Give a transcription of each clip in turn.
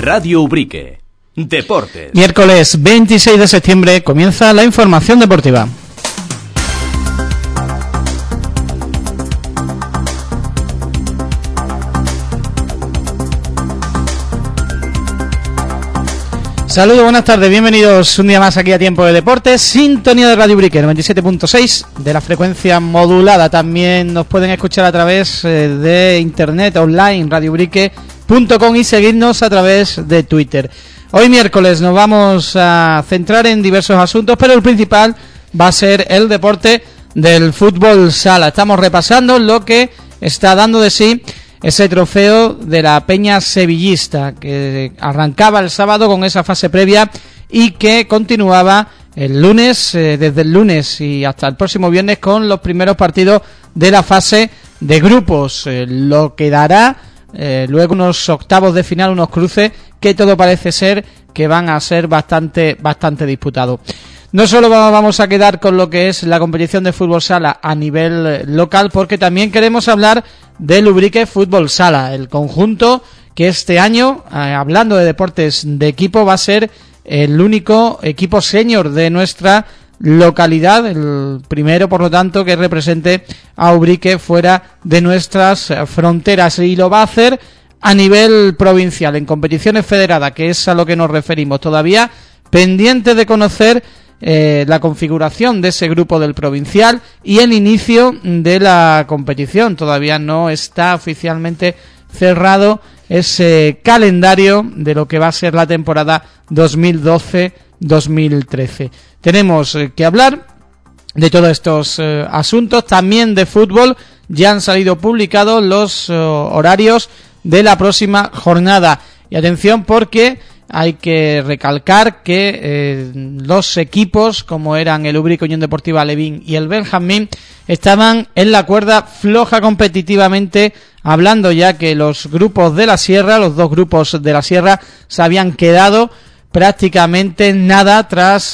Radio Ubrique. Deportes. Miércoles 26 de septiembre comienza la información deportiva. Saludos, buenas tardes, bienvenidos un día más aquí a Tiempo de Deportes, sintonía de Radio Ubrique 97.6 de la frecuencia modulada. También nos pueden escuchar a través de internet online, radioubrique.com, y seguirnos a través de Twitter. Hoy miércoles nos vamos a centrar en diversos asuntos, pero el principal va a ser el deporte del fútbol sala. Estamos repasando lo que está dando de sí ese trofeo de la Peña Sevillista, que arrancaba el sábado con esa fase previa y que continuaba el lunes, desde el lunes y hasta el próximo viernes, con los primeros partidos de la fase de grupos, lo que dará luego unos octavos de final, unos cruces que todo parece ser que van a ser bastante disputados. No solo vamos a quedar con lo que es la competición de fútbol sala a nivel local, porque también queremos hablar del Ubrique Fútbol Sala, el conjunto que este año, hablando de deportes de equipo, va a ser el único equipo senior de nuestra localidad, el primero, por lo tanto, que represente a Ubrique fuera de nuestras fronteras, y lo va a hacer a nivel provincial, en competiciones federadas, que es a lo que nos referimos. Todavía pendiente de conocer la configuración de ese grupo del provincial y el inicio de la competición. Todavía no está oficialmente cerrado ese calendario de lo que va a ser la temporada 2012-2013. Tenemos que hablar de todos estos asuntos, también de fútbol. Ya han salido publicados los horarios de la próxima jornada. Y atención, porque hay que recalcar que los equipos, como eran el Ubrique Unión Deportiva Alevín y el Benjamín, estaban en la cuerda floja competitivamente hablando, ya que los grupos de la Sierra, los dos grupos de la Sierra, se habían quedado prácticamente nada tras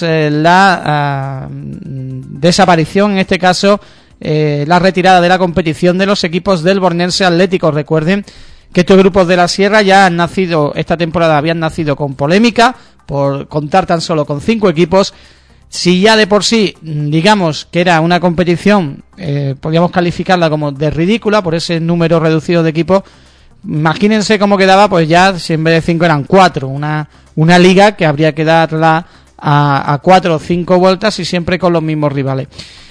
la desaparición, en este caso la retirada de la competición de los equipos del Bornense Atlético. Recuerden que estos grupos de la Sierra ya han nacido, esta temporada habían nacido con polémica por contar tan solo con 5 equipos. Si ya de por sí, digamos que era una competición, podríamos calificarla como de ridícula por ese número reducido de equipos, imagínense cómo quedaba, pues ya si en vez de 5 eran 4, una liga que habría que darla a 4 o 5 vueltas y siempre con los mismos rivales.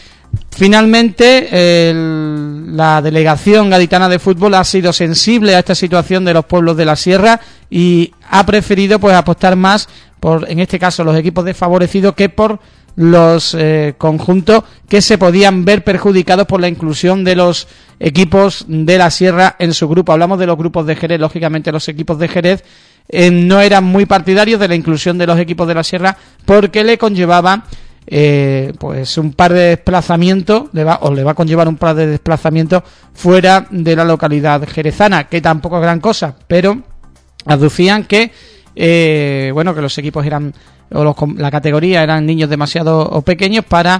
Finalmente, la delegación gaditana de fútbol ha sido sensible a esta situación de los pueblos de la Sierra y ha preferido pues apostar más por, en este caso, los equipos desfavorecidos que por los conjuntos que se podían ver perjudicados por la inclusión de los equipos de la Sierra en su grupo. Hablamos de los grupos de Jerez. Lógicamente los equipos de Jerez no eran muy partidarios de la inclusión de los equipos de la Sierra, porque le conllevaba pues un par de desplazamientos, le va a conllevar un par de desplazamientos fuera de la localidad jerezana, que tampoco es gran cosa, pero aducían que que los equipos eran, la categoría eran niños demasiado pequeños para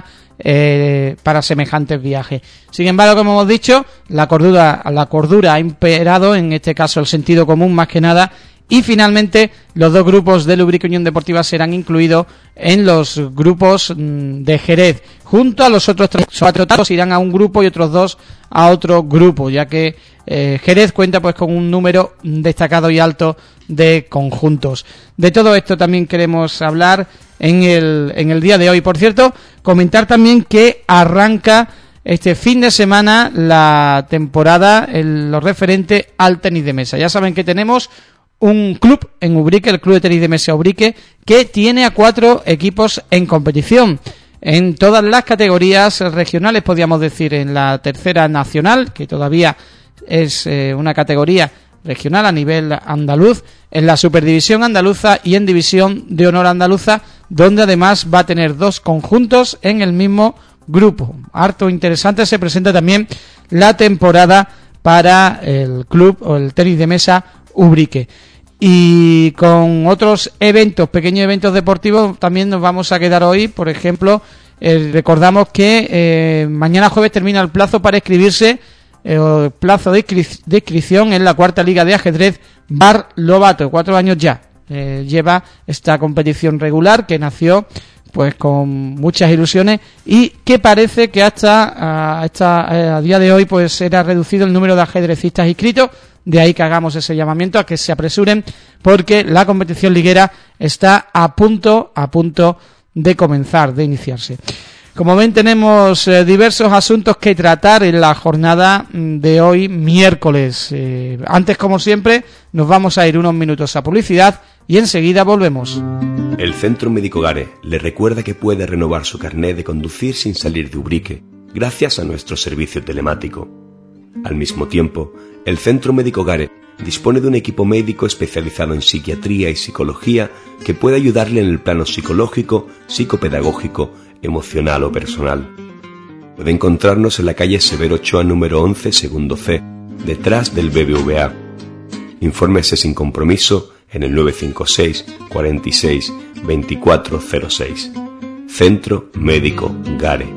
semejantes viajes. Sin embargo, como hemos dicho, la cordura ha imperado, en este caso el sentido común más que nada, y finalmente los dos grupos de Ubrique Unión Deportiva serán incluidos en los grupos de Jerez, junto a los otros 4 irán a un grupo y otros 2 a otro grupo, ya que Jerez cuenta pues con un número destacado y alto de conjuntos. De todo esto también queremos hablar en el día de hoy. Por cierto, comentar también que arranca este fin de semana la temporada en lo referente al tenis de mesa. Ya saben que tenemos un club en Ubrique, el Club de Tenis de Mesa Ubrique, que tiene a 4 equipos en competición en todas las categorías regionales, podríamos decir, en la tercera nacional, que todavía es una categoría regional a nivel andaluz, en la Superdivisión Andaluza y en División de Honor Andaluza, donde además va a tener 2 conjuntos en el mismo grupo. Harto interesante se presenta también la temporada para el club o el tenis de mesa Ubrique. Y con otros eventos, pequeños eventos deportivos, también nos vamos a quedar hoy. Por ejemplo, recordamos que mañana jueves termina el plazo para inscribirse, plazo de inscripción en la 4ª Liga de Ajedrez Bar Lobato, 4 años ya lleva esta competición regular que nació pues con muchas ilusiones y que parece que hasta a día de hoy pues será reducido el número de ajedrecistas inscritos. De ahí que hagamos ese llamamiento a que se apresuren porque la competición liguera está a punto de comenzar, de iniciarse. Como ven, tenemos diversos asuntos que tratar en la jornada de hoy, miércoles. Antes, como siempre, nos vamos a ir unos minutos a publicidad y enseguida volvemos. El Centro Médico Gare le recuerda que puede renovar su carné de conducir sin salir de Ubrique, gracias a nuestro servicio telemático. Al mismo tiempo, el Centro Médico Gare dispone de un equipo médico especializado en psiquiatría y psicología que puede ayudarle en el plano psicológico, psicopedagógico, emocional o personal. Puede encontrarnos en la calle Severo Ochoa número 11, segundo C, detrás del BBVA. Infórmese sin compromiso en el 956 46 2406. Centro Médico Gare.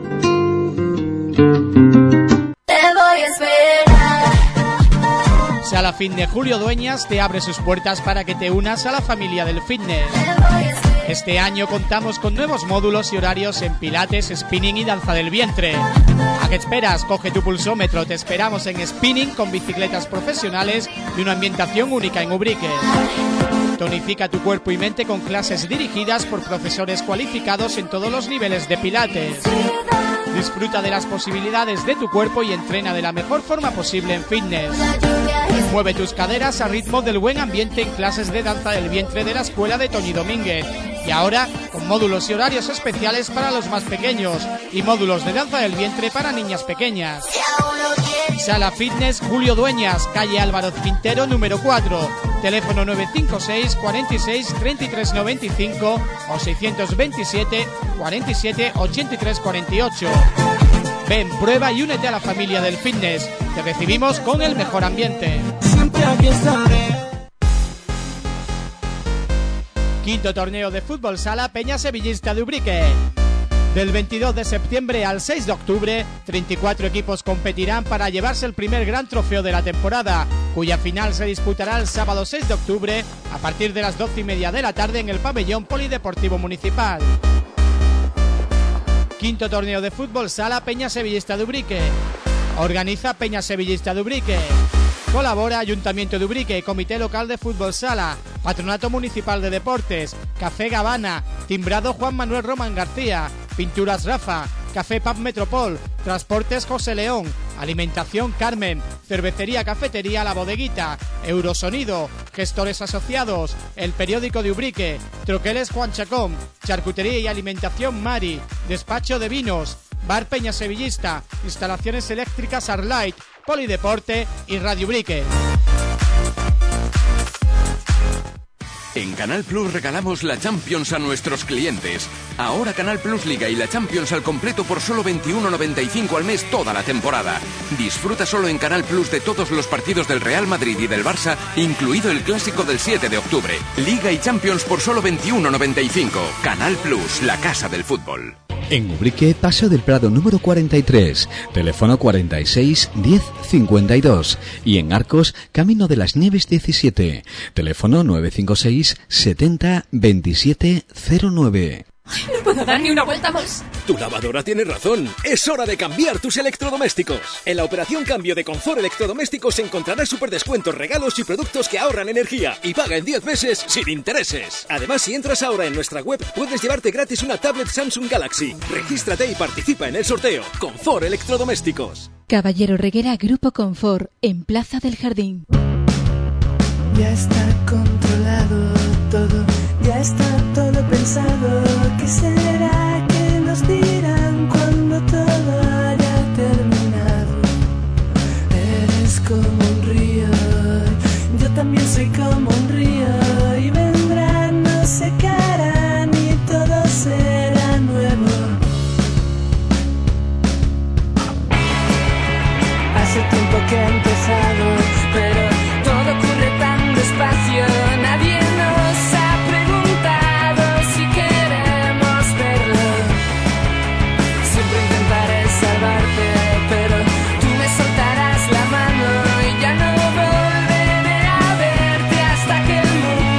Sala Fitness Julio Dueñas te abre sus puertas para que te unas a la familia del fitness. Este año contamos con nuevos módulos y horarios en pilates, spinning y danza del vientre. ¿A qué esperas? Coge tu pulsómetro, te esperamos en spinning con bicicletas profesionales y una ambientación única en Ubrique. Tonifica tu cuerpo y mente con clases dirigidas por profesores cualificados en todos los niveles de pilates. Disfruta de las posibilidades de tu cuerpo y entrena de la mejor forma posible en fitness. Mueve tus caderas a ritmo del buen ambiente en clases de danza del vientre de la escuela de Toni Domínguez. Y ahora con módulos y horarios especiales para los más pequeños y módulos de danza del vientre para niñas pequeñas. Sala Fitness Julio Dueñas, calle Álvaro Quintero número 4, teléfono 956 46 33 95 o 627 47 83 48. Ven, prueba y únete a la familia del fitness. Te recibimos con el mejor ambiente. Siempre aquí estaré. Quinto torneo de fútbol sala Peña Sevillista de Ubrique. Del 22 de septiembre al 6 de octubre, 34 equipos competirán para llevarse el primer gran trofeo de la temporada, cuya final se disputará el sábado 6 de octubre a partir de las 12:30 de la tarde en el pabellón polideportivo municipal. Quinto torneo de fútbol sala Peña Sevillista de Ubrique. Organiza Peña Sevillista de Ubrique. Colabora Ayuntamiento de Ubrique, Comité Local de Fútbol Sala, Patronato Municipal de Deportes, Café Gavana, Timbrado Juan Manuel Román García, Pinturas Rafa, Café Pub Metropol, Transportes José León, Alimentación Carmen, Cervecería Cafetería La Bodeguita, Eurosonido, Gestores Asociados, El Periódico de Ubrique, Troqueles Juan Chacón, Charcutería y Alimentación Mari, Despacho de Vinos, Bar Peña Sevillista, Instalaciones Eléctricas Arlight, Polideporte y Radio Ubrique. En Canal Plus regalamos la Champions a nuestros clientes. Ahora Canal Plus Liga y la Champions al completo por solo 21,95 al mes toda la temporada. Disfruta solo en Canal Plus de todos los partidos del Real Madrid y del Barça, incluido el clásico del 7 de octubre. Liga y Champions por solo 21,95. Canal Plus, la casa del fútbol. En Ubrique, Paseo del Prado número 43, teléfono 46 10 52. Y en Arcos, Camino de las Nieves 17, teléfono 956 70 27 09. No puedo dar ni una vuelta más. Tu lavadora tiene razón. Es hora de cambiar tus electrodomésticos. En la operación cambio de Confort Electrodomésticos encontrarás superdescuentos, regalos y productos que ahorran energía. Y paga en 10 meses sin intereses. Además, si entras ahora en nuestra web, puedes llevarte gratis una tablet Samsung Galaxy. Regístrate y participa en el sorteo. Confort Electrodomésticos. Caballero Reguera, Grupo Confort, en Plaza del Jardín. Ya está controlado todo, ya está todo pensado. ¿Qué será que nos dirán cuando todo haya terminado? Eres como un río, yo también soy como un río. Y vendrán, nos secarán y todo será nuevo. Hace tiempo que ha empezado, pero todo ocurre tan despacio. Nadie nos ha preguntado si queremos verlo. Siempre intentaré salvarte, pero tú me soltarás la mano y ya no volveré a verte hasta que el mundo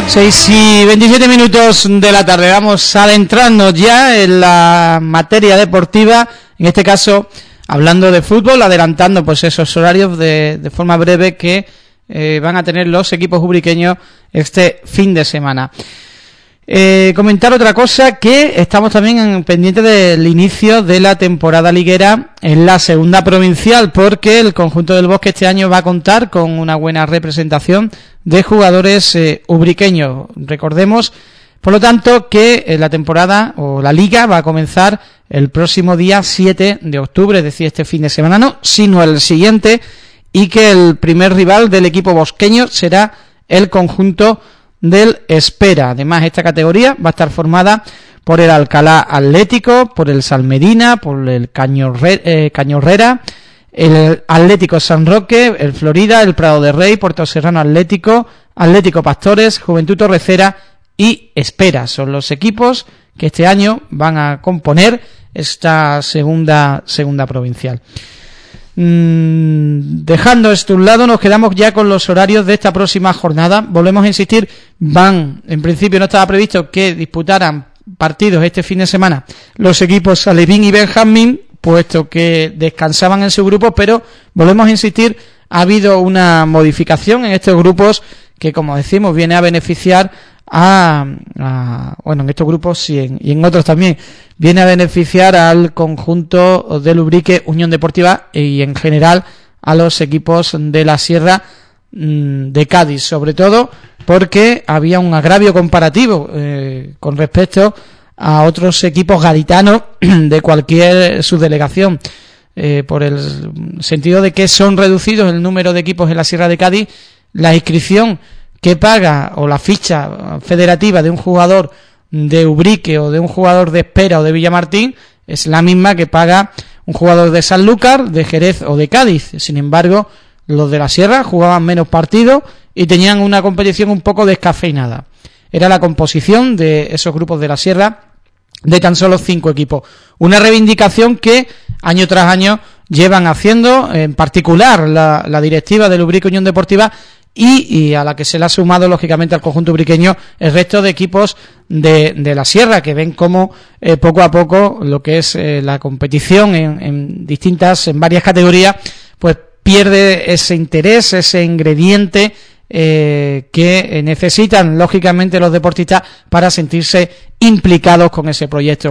6:27 de la tarde. Vamos adentrarnos ya en la materia deportiva, en este caso hablando de fútbol, adelantando pues esos horarios de forma breve que van a tener los equipos ubriqueños este fin de semana. Comentar otra cosa, que estamos también pendientes del inicio de la temporada liguera en la segunda provincial, porque el conjunto del Bosque este año va a contar con una buena representación de jugadores ubriqueños. Recordemos, por lo tanto, que la temporada o la liga va a comenzar el próximo día 7 de octubre, es decir, este fin de semana no, sino el siguiente, y que el primer rival del equipo bosqueño será el conjunto del Espera. Además, esta categoría va a estar formada por el Alcalá Atlético, por el Salmedina, por el Cañorrera, el Atlético San Roque, el Florida, el Prado de Rey, Puerto Serrano Atlético, Atlético Pastores, Juventud Torrecera y Espera. Son los equipos que este año van a componer esta segunda provincial. Dejando esto a un lado, nos quedamos ya con los horarios de esta próxima jornada. Volvemos a insistir, en principio no estaba previsto que disputaran partidos este fin de semana los equipos Alevín y Benjamín, puesto que descansaban en su grupo, pero volvemos a insistir, ha habido una modificación en estos grupos que, como decimos, viene a beneficiar en estos grupos y en otros también, viene a beneficiar al conjunto del Ubrique Unión Deportiva y en general a los equipos de la Sierra de Cádiz, sobre todo porque había un agravio comparativo con respecto a otros equipos gaditanos de cualquier subdelegación, por el sentido de que son reducidos el número de equipos en la Sierra de Cádiz. La inscripción que paga o la ficha federativa de un jugador de Ubrique o de un jugador de Espera o de Villamartín es la misma que paga un jugador de Sanlúcar, de Jerez o de Cádiz. Sin embargo, los de la Sierra jugaban menos partidos y tenían una competición un poco descafeinada. Era la composición de esos grupos de la Sierra de tan solo 5 equipos. Una reivindicación que año tras año llevan haciendo, en particular la directiva del Ubrique Unión Deportiva, y a la que se le ha sumado lógicamente al conjunto ubriqueño el resto de equipos de la Sierra, que ven cómo poco a poco lo que es la competición en varias categorías, pues pierde ese interés, ese ingrediente que necesitan lógicamente los deportistas para sentirse implicados con ese proyecto.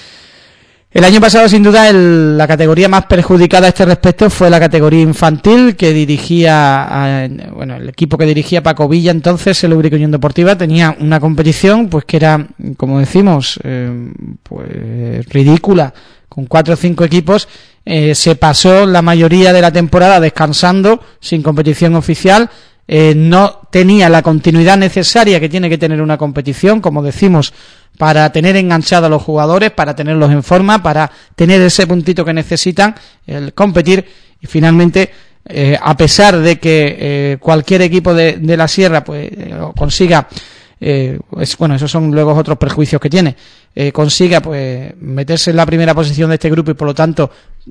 El año pasado, sin duda, la categoría más perjudicada a este respecto fue la categoría infantil, que dirigía el equipo que dirigía Paco Villa. Entonces, el Ubrique Unión Deportiva tenía una competición pues que era, como decimos, pues ridícula, con 4 o 5 equipos. Se pasó la mayoría de la temporada descansando, sin competición oficial. No tenía la continuidad necesaria que tiene que tener una competición, como decimos, para tener enganchados a los jugadores, para tenerlos en forma, para tener ese puntito que necesitan, el competir. Y finalmente, a pesar de que cualquier equipo de la Sierra pues consiga, esos son luego otros perjuicios que tiene, consiga pues meterse en la primera posición de este grupo y por lo tanto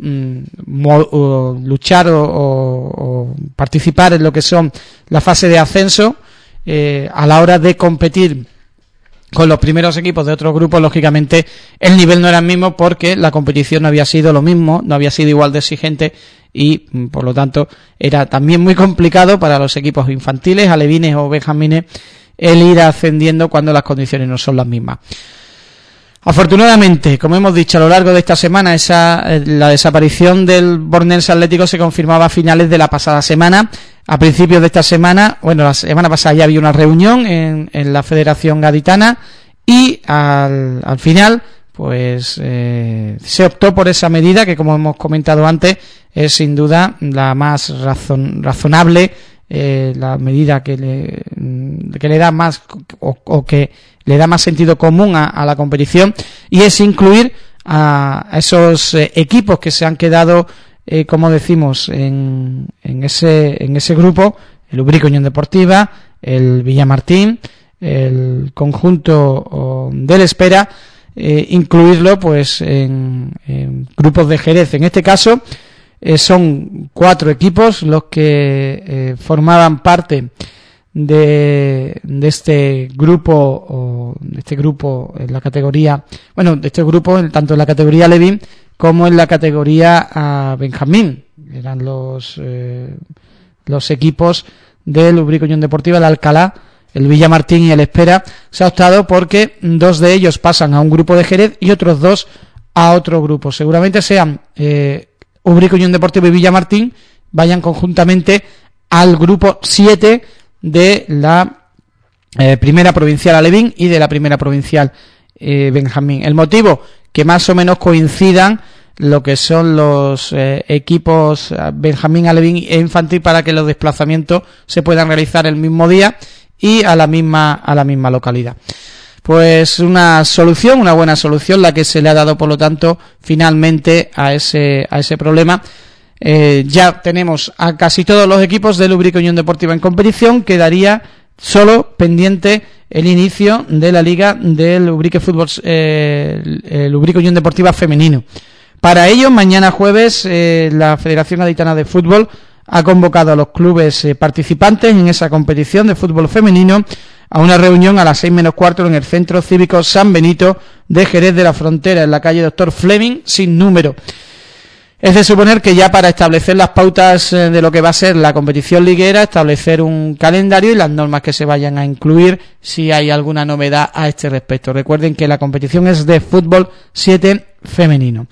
luchar o participar en lo que son la fase de ascenso, a la hora de competir con los primeros equipos de otros grupos, lógicamente el nivel no era el mismo porque la competición no había sido lo mismo, no había sido igual de exigente y por lo tanto era también muy complicado para los equipos infantiles, alevines o benjamines el ir ascendiendo cuando las condiciones no son las mismas. Afortunadamente, como hemos dicho a lo largo de esta semana, la desaparición del Bornense Atlético se confirmaba a finales de la pasada semana. A principios de esta semana, la semana pasada ya había una reunión en la Federación Gaditana y al final pues se optó por esa medida que, como hemos comentado antes, es sin duda la más razonable, la medida que le da más o que le da más sentido común a la competición, y es incluir a esos equipos que se han quedado, como decimos, en ese grupo, el Ubrique Unión Deportiva, el Villamartín, el conjunto del Espera, incluirlo pues en grupos de Jerez. En este caso son 4 equipos los que formaban parte de este grupo en la categoría, bueno, de este grupo tanto en la categoría Alevín como en la categoría Benjamín. Eran los equipos del Ubrique Unión Deportiva, el Alcalá, el Villamartín y el Espera. Se ha optado porque 2 de ellos pasan a un grupo de Jerez y otros 2 a otro grupo. Seguramente sean Ubrique Unión Deportiva y Villamartín vayan conjuntamente al grupo 7 de la primera provincial Alevín y de la primera provincial Benjamín. El motivo, que más o menos coincidan lo que son los equipos Benjamín, Alevín e Infantil, para que los desplazamientos se puedan realizar el mismo día y a la misma localidad. Pues una buena solución la que se le ha dado, por lo tanto, finalmente a ese problema. Ya tenemos a casi todos los equipos del Ubrique Unión Deportiva en competición. Quedaría solo pendiente el inicio de la liga del Ubrique Fútbol, el Ubrique Unión Deportiva femenino. Para ello, mañana jueves, la Federación Gaditana de Fútbol ha convocado a los clubes participantes en esa competición de fútbol femenino a una reunión a las 6:45 en el Centro Cívico San Benito de Jerez de la Frontera, en la calle Doctor Fleming, sin número. Es de suponer que ya para establecer las pautas de lo que va a ser la competición liguera, establecer un calendario y las normas que se vayan a incluir, si hay alguna novedad a este respecto. Recuerden que la competición es de fútbol 7 femenino.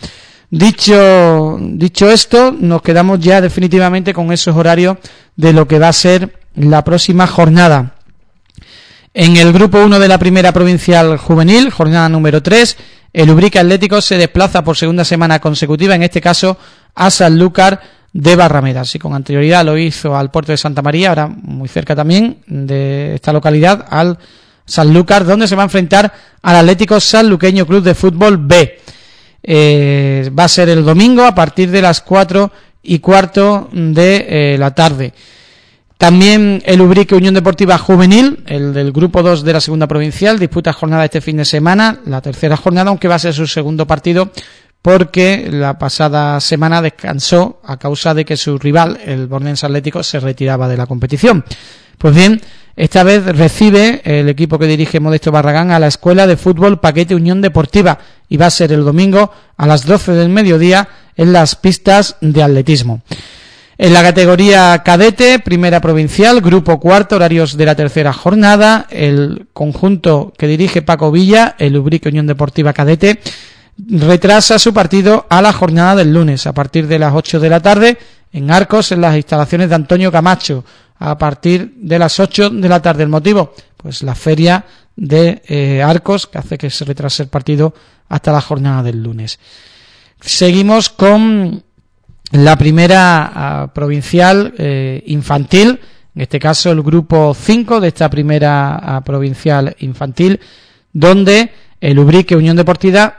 Dicho esto, nos quedamos ya definitivamente con esos horarios de lo que va a ser la próxima jornada. En el grupo 1 de la primera provincial juvenil, jornada número 3, el Ubrique Atlético se desplaza por segunda semana consecutiva, en este caso a Sanlúcar de Barrameda. Y con anterioridad lo hizo al puerto de Santa María, ahora muy cerca también de esta localidad, al Sanlúcar, donde se va a enfrentar al Atlético Sanluqueño Club de Fútbol B. Va a ser el domingo a partir de las 4:15 de la tarde. También el Ubrique Unión Deportiva Juvenil, el del grupo 2 de la segunda provincial, disputa jornada este fin de semana, la tercera jornada, aunque va a ser su segundo partido, porque la pasada semana descansó a causa de que su rival, el Bornense Atlético, se retiraba de la competición. Pues bien, esta vez recibe el equipo que dirige Modesto Barragán a la Escuela de Fútbol Paquete Unión Deportiva, y va a ser el domingo a las 12 del mediodía en las pistas de atletismo. En la categoría cadete, primera provincial, grupo 4, horarios de la tercera jornada, el conjunto que dirige Paco Villa, el Ubrique Unión Deportiva Cadete, retrasa su partido a la jornada del lunes, a partir de las 8 de la tarde, en Arcos, en las instalaciones de Antonio Camacho, a partir de las 8 de la tarde. ¿El motivo? Pues la feria de Arcos, que hace que se retrase el partido hasta la jornada del lunes. Seguimos con la primera provincial infantil, en este caso el grupo 5 de esta primera provincial infantil, donde el Ubrique Unión Deportiva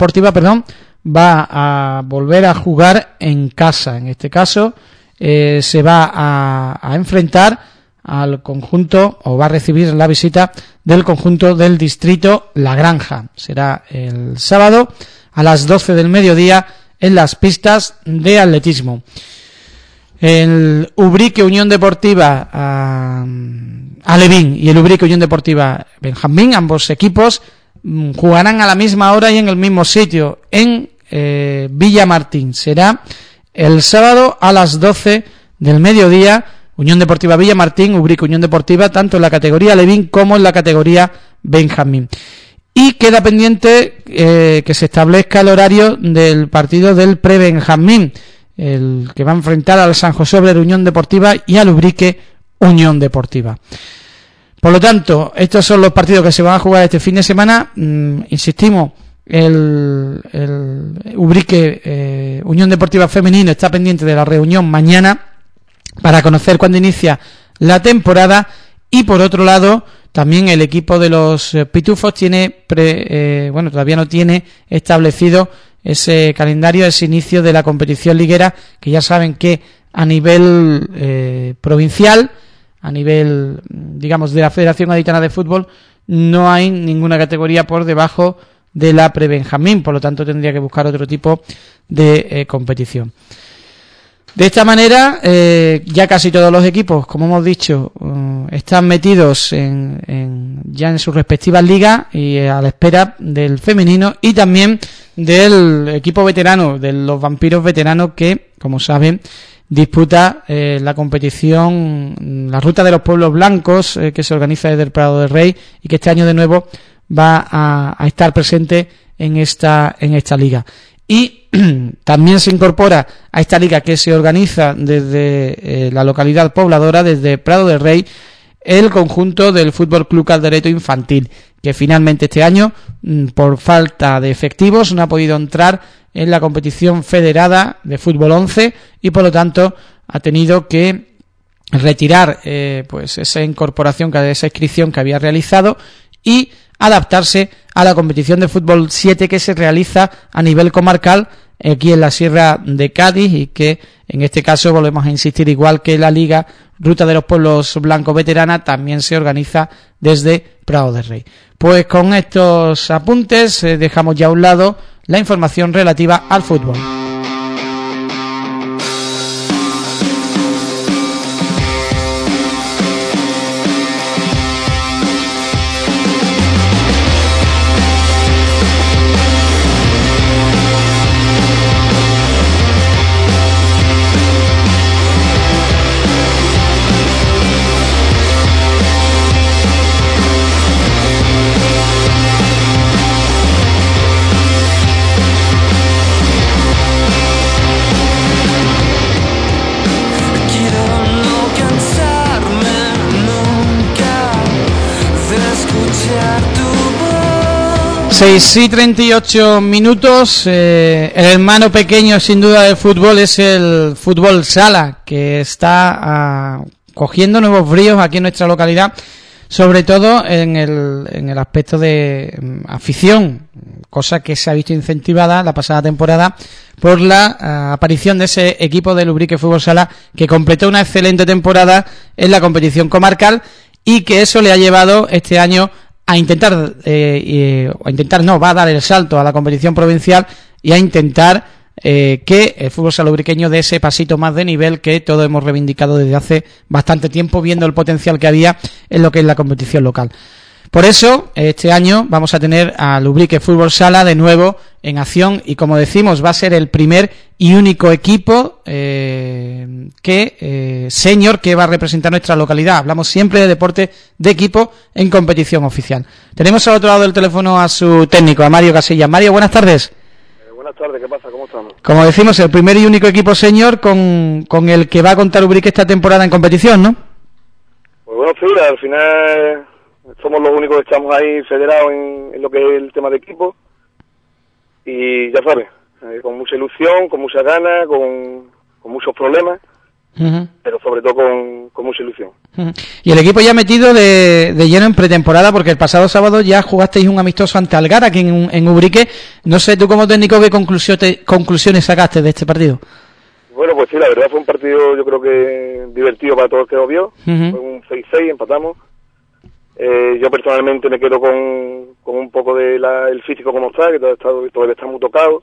va a volver a jugar en casa. En este caso se va a enfrentar al conjunto, o va a recibir la visita del conjunto del distrito La Granja. Será el sábado a las 12 del mediodía en las pistas de atletismo. El Ubrique Unión Deportiva Alevín y el Ubrique Unión Deportiva Benjamín, ambos equipos, jugarán a la misma hora y en el mismo sitio, en Villamartín. Será el sábado a las 12 del mediodía, Unión Deportiva Villamartín, Ubrique Unión Deportiva, tanto en la categoría Alevín como en la categoría Benjamín. Y queda pendiente que se establezca el horario del partido del pre-Benjamín, el que va a enfrentar al San José Obrero Unión Deportiva y al Ubrique Unión Deportiva. Por lo tanto, estos son los partidos que se van a jugar este fin de semana. Insistimos, el Ubrique Unión Deportiva Femenino está pendiente de la reunión mañana para conocer cuándo inicia la temporada, y por otro lado también el equipo de los Pitufos tiene todavía no tiene establecido ese calendario, ese inicio de la competición liguera, que ya saben que a nivel provincial, a nivel, digamos, de la Federación Gaditana de Fútbol, no hay ninguna categoría por debajo de la pre-Benjamín, por lo tanto tendría que buscar otro tipo de competición. De esta manera, ya casi todos los equipos, como hemos dicho, están metidos ya en sus respectivas ligas y a la espera del femenino y también del equipo veterano, de los vampiros veteranos que, como saben, disputa la competición, la Ruta de los Pueblos Blancos, que se organiza desde el Prado del Rey y que este año de nuevo va a estar presente en esta liga. Y también se incorpora a esta liga que se organiza desde la localidad pobladora, desde Prado del Rey, el conjunto del Fútbol Club Caldereto Infantil, que finalmente este año, por falta de efectivos, no ha podido entrar en la competición federada de fútbol 11 y por lo tanto ha tenido que retirar pues esa incorporación, esa inscripción que había realizado y adaptarse a la competición de fútbol 7 que se realiza a nivel comarcal aquí en la Sierra de Cádiz y que en este caso volvemos a insistir, igual que la Liga Ruta de los Pueblos Blancos Veterana, también se organiza desde Prado del Rey. Pues con estos apuntes dejamos ya a un lado la información relativa al fútbol. 6:38 minutos. El hermano pequeño sin duda del fútbol es el fútbol sala, que está cogiendo nuevos bríos aquí en nuestra localidad, sobre todo en el aspecto de afición, cosa que se ha visto incentivada la pasada temporada por la aparición de ese equipo de Lubrique Fútbol Sala, que completó una excelente temporada en la competición comarcal y que eso le ha llevado este año a intentar, va a dar el salto a la competición provincial y a intentar que el fútbol salubriqueño dé ese pasito más de nivel que todos hemos reivindicado desde hace bastante tiempo, viendo el potencial que había en lo que es la competición local. Por eso, este año vamos a tener a Lubrique Fútbol Sala de nuevo en acción y, como decimos, va a ser el primer y único equipo senior que va a representar nuestra localidad. Hablamos siempre de deporte de equipo en competición oficial. Tenemos al otro lado del teléfono a su técnico, a Mario Casillas. Mario, buenas tardes. Buenas tardes, ¿qué pasa? ¿Cómo estamos? Como decimos, el primer y único equipo senior con el que va a contar Lubrique esta temporada en competición, ¿no? Pues bueno, sí, al final somos los únicos que estamos ahí federados en lo que es el tema de equipo y ya sabes, con mucha ilusión, con muchas ganas, con muchos problemas, pero sobre todo con mucha ilusión. Y el equipo ya metido de lleno en pretemporada, porque el pasado sábado ya jugasteis un amistoso ante Algar aquí en Ubrique. No sé, tú como técnico, ¿qué conclusiones sacaste de este partido? Bueno, pues sí, la verdad fue un partido yo creo que divertido para todos los que lo vio. Fue un 6-6, empatamos. Yo personalmente me quedo con un poco de el físico como está, que todavía está muy tocado.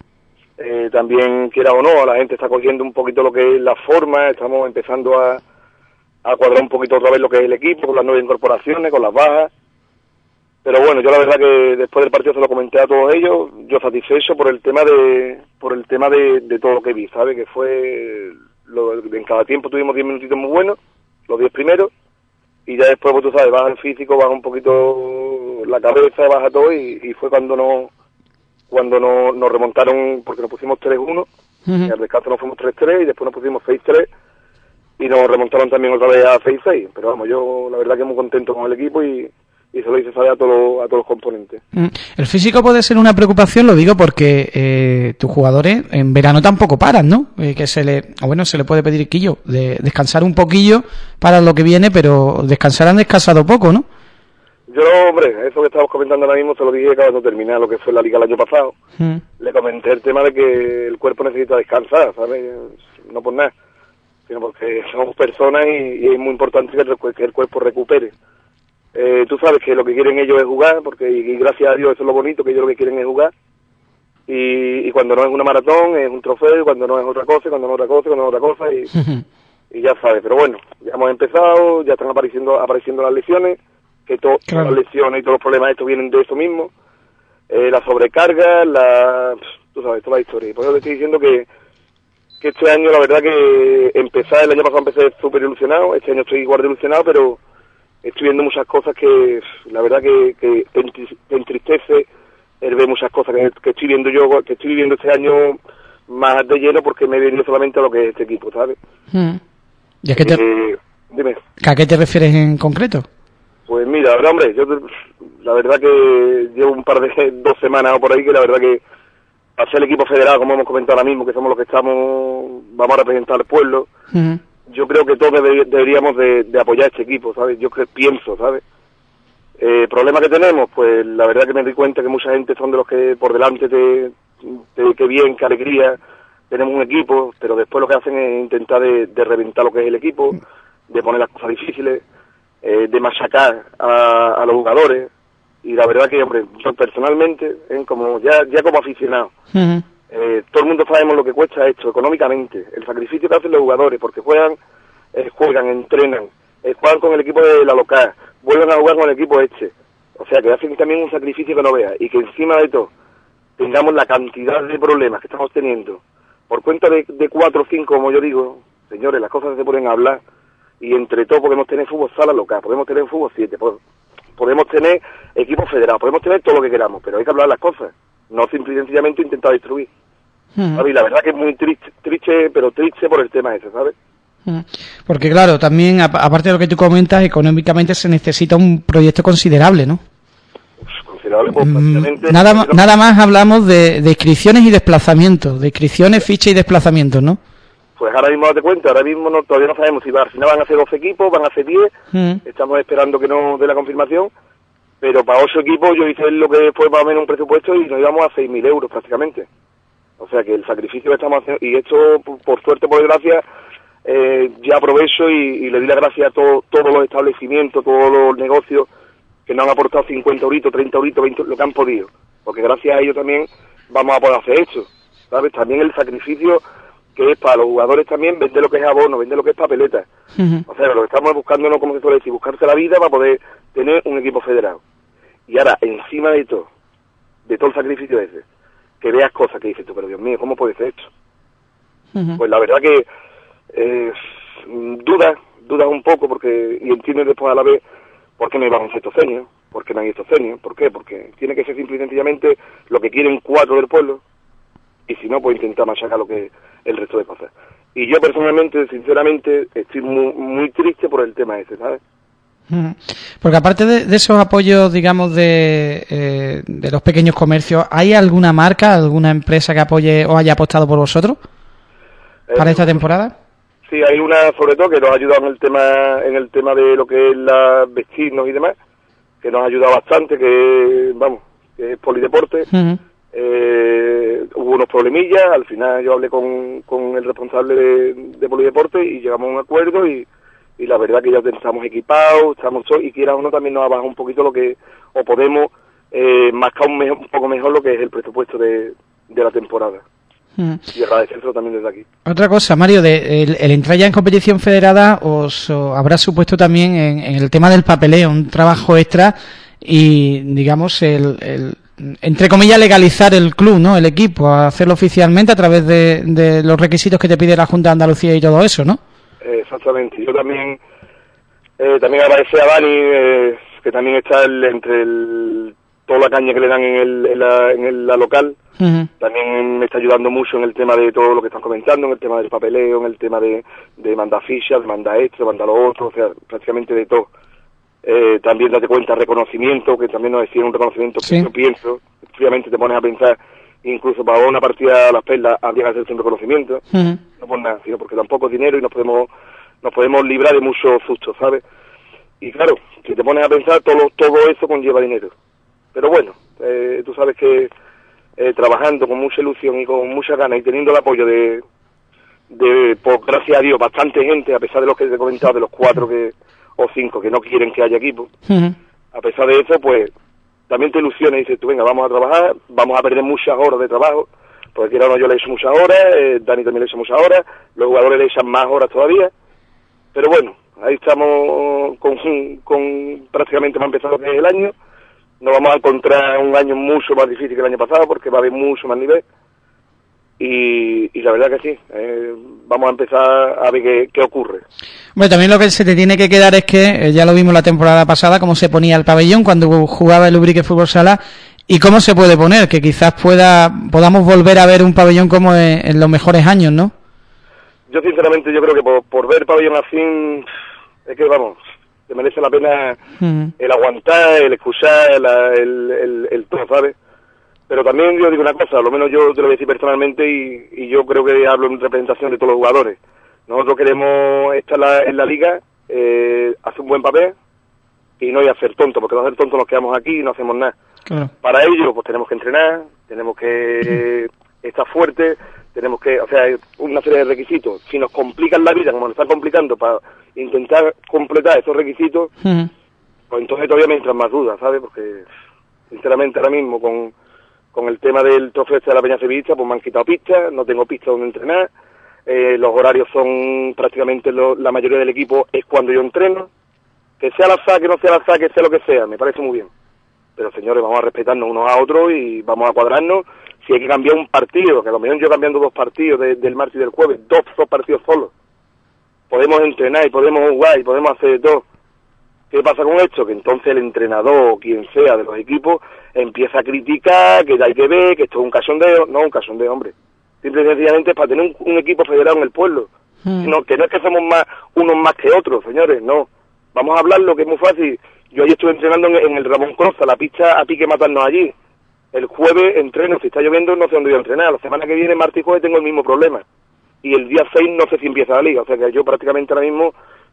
También, quiera o no, la gente está cogiendo un poquito lo que es la forma, estamos empezando a cuadrar un poquito otra vez lo que es el equipo, con las nuevas incorporaciones, con las bajas. Pero bueno, yo la verdad que después del partido se lo comenté a todos ellos, yo satisfecho por el tema de todo lo que vi, ¿sabes? Que fue, en cada tiempo tuvimos 10 minutitos muy buenos, los 10 primeros, y ya después, pues tú sabes, baja el físico, baja un poquito la cabeza, baja todo, y fue cuando nos remontaron, porque nos pusimos 3-1, y al descanso nos fuimos 3-3, y después nos pusimos 6-3, y nos remontaron también otra vez a 6-6. Pero vamos, yo la verdad que muy contento con el equipo y se lo hice saber a todos los componentes. El físico puede ser una preocupación, lo digo porque tus jugadores en verano tampoco paran, ¿no? Que se le puede pedir quillo de descansar un poquillo para lo que viene, pero descansar han descansado poco, ¿no? Yo, hombre, eso que estamos comentando ahora mismo se lo dije cuando terminé lo que fue la liga el año pasado. Le comenté el tema de que el cuerpo necesita descansar, ¿sabes? No por nada, sino porque somos personas y es muy importante que el cuerpo recupere. Tú sabes que lo que quieren ellos es jugar, porque y gracias a Dios eso es lo bonito, que ellos lo que quieren es jugar. y cuando no es una maratón es un trofeo, y cuando no es otra cosa, y cuando no es otra cosa, y cuando no es otra cosa, y ya sabes. Pero bueno, ya hemos empezado, ya están apareciendo las lesiones, que todas las lesiones y todos los problemas estos vienen de eso mismo, la sobrecarga, tú sabes, toda la historia. Y por eso te estoy diciendo que este año, la verdad que el año pasado empecé súper ilusionado, este año estoy igual de ilusionado, pero estoy viendo muchas cosas que, la verdad que te entristece el ver muchas cosas que estoy viendo yo, que estoy viviendo este año más de lleno, porque me he venido solamente a lo que es este equipo, ¿sabes? ¿Y dime. ¿A qué te refieres en concreto? Pues mira, hombre, yo la verdad que llevo 2 semanas o por ahí, que la verdad que para ser el equipo federado, como hemos comentado ahora mismo, que somos los que vamos a representar al pueblo, yo creo que todos deberíamos de apoyar a este equipo, ¿sabes? Yo pienso, ¿sabes? ¿Problema que tenemos? Pues la verdad que me doy cuenta que mucha gente son de los que por delante qué bien, qué alegría, tenemos un equipo, pero después lo que hacen es intentar de reventar lo que es el equipo, de poner las cosas difíciles, de machacar a los jugadores. Y la verdad que, hombre, yo personalmente, como como aficionado, todo el mundo sabemos lo que cuesta esto económicamente, el sacrificio que hacen los jugadores, porque juegan, entrenan, juegan con el equipo de la local, vuelven a jugar con el equipo o sea que hacen también un sacrificio que no veas, y que encima de todo tengamos la cantidad de problemas que estamos teniendo por cuenta de 4 o 5, como yo digo. Señores, las cosas se ponen a hablar, y entre todo podemos tener fútbol sala local, podemos tener fútbol 7, podemos tener equipos federados, podemos tener todo lo que queramos, pero hay que hablar las cosas, no simple y sencillamente intentar destruir. ¿Sabes? Y la verdad que es muy triste, pero triste por el tema ese, ¿sabes? Porque claro, también, aparte de lo que tú comentas, económicamente se necesita un proyecto considerable, ¿no? Considerable, pues prácticamente... Nada más hablamos de inscripciones y desplazamientos, de inscripciones, fichas y desplazamientos, ¿no? Pues ahora mismo date cuenta, todavía no sabemos si al final van a ser 12 equipos, van a ser 10, estamos esperando que nos dé la confirmación, pero para 8 equipos yo hice lo que fue más o menos un presupuesto y nos íbamos a 6.000 euros prácticamente. O sea que el sacrificio que estamos haciendo, y esto por suerte, por desgracia, ya aprovecho y le doy las gracias a todos los establecimientos, todos los negocios que nos han aportado 50 euritos, 30 euritos, 20, lo que han podido, porque gracias a ellos también vamos a poder hacer esto, ¿sabes? También el sacrificio que es para los jugadores también, vender lo que es abono, vender lo que es papeleta. O sea, lo que estamos buscando, no como se suele decir, buscarse la vida para poder tener un equipo federado. Y ahora, encima de todo el sacrificio ese, que veas cosas que dices tú, pero Dios mío, ¿cómo puede ser esto? Pues la verdad que dudas un poco, y entiendes después a la vez por qué no iban a ser estos senios, por qué no hay estos senios, ¿por qué? Porque tiene que ser simple y sencillamente lo que quieren 4 del pueblo, y si no, pues intentar machacar lo que el resto de cosas. Y yo personalmente, sinceramente, estoy muy, muy triste por el tema ese, ¿sabes? Porque aparte de esos apoyos, digamos, de los pequeños comercios, ¿hay alguna marca, alguna empresa que apoye o haya apostado por vosotros para esta temporada? Sí, hay una, sobre todo, que nos ha ayudado en el tema de lo que es vestirnos y demás, que nos ha ayudado bastante, que es Polideporte. Hubo unos problemillas, al final yo hablé con el responsable de Polideporte y llegamos a un acuerdo y la verdad que ya estamos equipados, y quiera uno también nos ha bajado un poquito o podemos mascar un poco mejor lo que es el presupuesto de la temporada. Y agradecérselo también desde aquí. Otra cosa, Mario, el entrar ya en competición federada os habrá supuesto también en el tema del papeleo un trabajo extra y, digamos, entre comillas, legalizar el club, ¿no? El equipo, hacerlo oficialmente a través de los requisitos que te pide la Junta de Andalucía y todo eso, ¿no? Exactamente. Yo también agradecer a Dani, que también está toda la caña que le dan en la local. También me está ayudando mucho en el tema de todo lo que están comentando, en el tema del papeleo, en el tema de mandar fichas, de mandar esto, de mandar lo otro, o sea, prácticamente de todo. También date cuenta, reconocimiento, que también nos decían un reconocimiento que yo pienso, obviamente te pones a pensar, incluso para una partida a las Perlas habría que hacerse un reconocimiento, no por nada, sino porque tampoco es dinero y nos podemos librar de muchos sustos, ¿sabes? Y claro, si te pones a pensar, todo eso conlleva dinero. Pero bueno, tú sabes que trabajando con mucha ilusión y con mucha ganas y teniendo el apoyo de por gracias a Dios, bastante gente, a pesar de los que te he comentado, de los 4 o 5 que no quieren que haya equipo, a pesar de eso, pues también te ilusiona y dices tú, venga, vamos a trabajar, vamos a perder muchas horas de trabajo, porque quiera o no, yo le he hecho muchas horas, Dani también le he hecho muchas horas, los jugadores le echan más horas todavía, pero bueno, ahí estamos con prácticamente más empezado que el año, nos vamos a encontrar un año mucho más difícil que el año pasado, porque va a haber mucho más nivel, y la verdad que sí, vamos a empezar a ver qué ocurre. Bueno, también lo que se te tiene que quedar es que, ya lo vimos la temporada pasada, cómo se ponía el pabellón cuando jugaba el Ubrique Fútbol Sala, y cómo se puede poner, que quizás podamos volver a ver un pabellón como en los mejores años, ¿no? Yo sinceramente, yo creo que por ver el pabellón así, es que vamos, te merece la pena el aguantar, el escuchar, el todo, ¿sabes? Pero también yo digo una cosa, lo menos yo te lo voy a decir personalmente y yo creo que hablo en representación de todos los jugadores. Nosotros queremos estar en la liga, hacer un buen papel y no ir a ser tontos, porque no hacer tontos nos quedamos aquí y no hacemos nada. Claro. Para ello, pues tenemos que entrenar, tenemos que estar fuertes, tenemos que, o sea, hay una serie de requisitos. Si nos complican la vida, como nos están complicando, para intentar completar esos requisitos, pues entonces todavía me entran más dudas, ¿sabes? Porque, sinceramente, ahora mismo con el tema del trofeo de la Peña Sevillista, pues me han quitado pistas, no tengo pistas donde entrenar, los horarios son prácticamente la mayoría del equipo es cuando yo entreno, que sea la SAC, que no sea la SAC, que sea lo que sea, me parece muy bien. Pero señores, vamos a respetarnos unos a otros y vamos a cuadrarnos. Si hay que cambiar un partido, que a lo mejor yo cambiando 2 partidos del martes y del jueves, dos partidos solos, podemos entrenar y podemos jugar y podemos hacer de todo. ¿Qué pasa con esto? Que entonces el entrenador o quien sea de los equipos empieza a criticar, que hay que ver, que esto es un cachondeo. No, un cachondeo, hombre. Simple y sencillamente es para tener un equipo federado en el pueblo. Sino que no es que somos unos más que otros, señores, no. Vamos a hablar lo que es muy fácil. Yo ayer estuve entrenando en el Ramón Croza, la pista a pique matarnos allí. El jueves entreno, si está lloviendo no sé dónde voy a entrenar. La semana que viene, martes y jueves, tengo el mismo problema. Y el día 6 no sé si empieza la liga. O sea que yo prácticamente ahora mismo,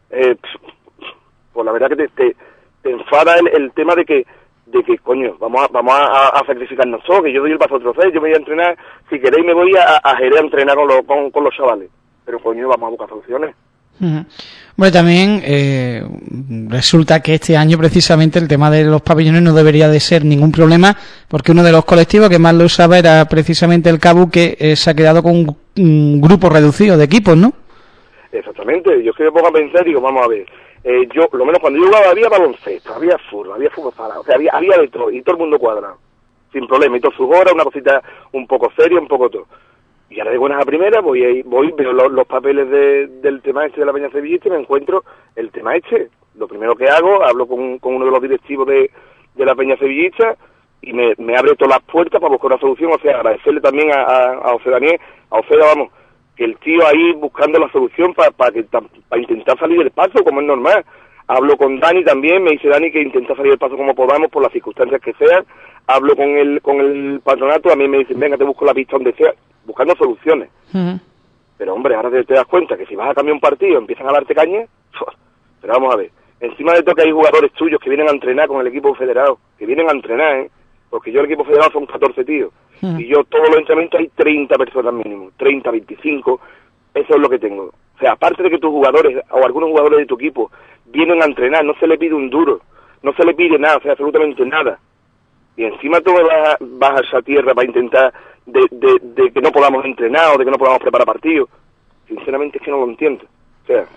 pues la verdad que te enfada el tema de que coño, vamos a sacrificarnos todos, que yo doy el paso a otro 6, yo me voy a entrenar, si queréis me voy a Jerez a entrenar con los chavales. Pero coño, vamos a buscar soluciones. Bueno, también resulta que este año precisamente el tema de los pabellones no debería de ser ningún problema, porque uno de los colectivos que más lo usaba era precisamente el CABU, que se ha quedado con un grupo reducido de equipos, ¿no? Exactamente, yo es que me pongo a pensar y digo, vamos a ver, yo, lo menos cuando yo jugaba había baloncesto, había fútbol sala, o sea, había de todo, y todo el mundo cuadrado, sin problema, y todas sus horas, una cosita un poco seria, un poco todo. Y ahora de buenas a primeras voy veo los papeles del tema este de la Peña Sevillista y me encuentro el tema este. Lo primero que hago, hablo con uno de los directivos de la Peña Sevillista y me abre todas las puertas para buscar una solución. O sea, agradecerle también a José Daniel, a José, vamos, que el tío ahí buscando la solución para intentar salir del paso, como es normal. Hablo con Dani también, me dice Dani que intenta salir del paso como podamos por las circunstancias que sean. Hablo con el patronato, a mí me dicen, venga, te busco la pista donde sea, buscando soluciones. Pero hombre, ahora te das cuenta que si vas a cambiar un partido empiezan a darte caña. Pero vamos a ver, encima de todo que hay jugadores tuyos que vienen a entrenar con el equipo federado, que vienen a entrenar, porque yo el equipo federado son 14 tíos, y yo todos los entrenamientos hay 30 personas mínimo, 30, 25, eso es lo que tengo. O sea, aparte de que tus jugadores, o algunos jugadores de tu equipo, vienen a entrenar, no se le pide un duro, no se le pide nada, o sea, absolutamente nada. Y encima tú me vas a esa tierra para intentar de que no podamos entrenar o de que no podamos preparar partidos. Sinceramente es que no lo entiendo. O sea,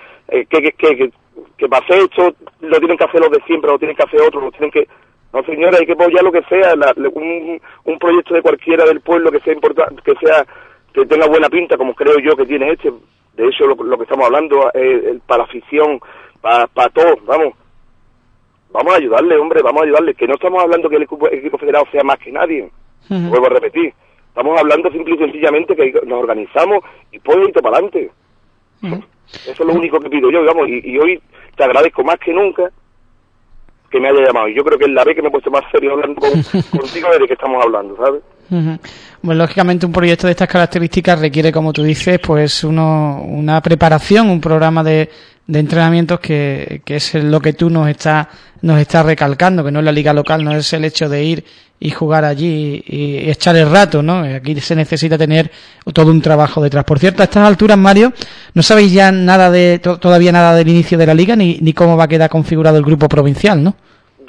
que pase esto, lo tienen que hacer los de siempre, lo tienen que hacer otros, lo tienen que... No, señora, hay que apoyar lo que sea, un proyecto de cualquiera del pueblo que sea importante, que tenga buena pinta, como creo yo que tiene este. De hecho, lo que estamos hablando, para la afición, para todos, vamos a ayudarle, hombre, vamos a ayudarle, que no estamos hablando que el equipo federado sea más que nadie, vuelvo a repetir, estamos hablando simple y sencillamente que nos organizamos y puede ir para adelante. Eso es lo único que pido yo, digamos, y hoy te agradezco más que nunca que me haya llamado, y yo creo que es la vez que me he puesto más serio hablando contigo de que estamos hablando, ¿sabes? Bueno, lógicamente un proyecto de estas características requiere, como tú dices, pues una preparación, un programa de entrenamientos que es lo que tú nos estás recalcando, que no es la liga local, no es el hecho de ir y jugar allí y echar el rato, ¿no? Aquí se necesita tener todo un trabajo detrás. Por cierto, a estas alturas, Mario, no sabéis ya todavía nada del inicio de la liga ni cómo va a quedar configurado el grupo provincial, ¿no?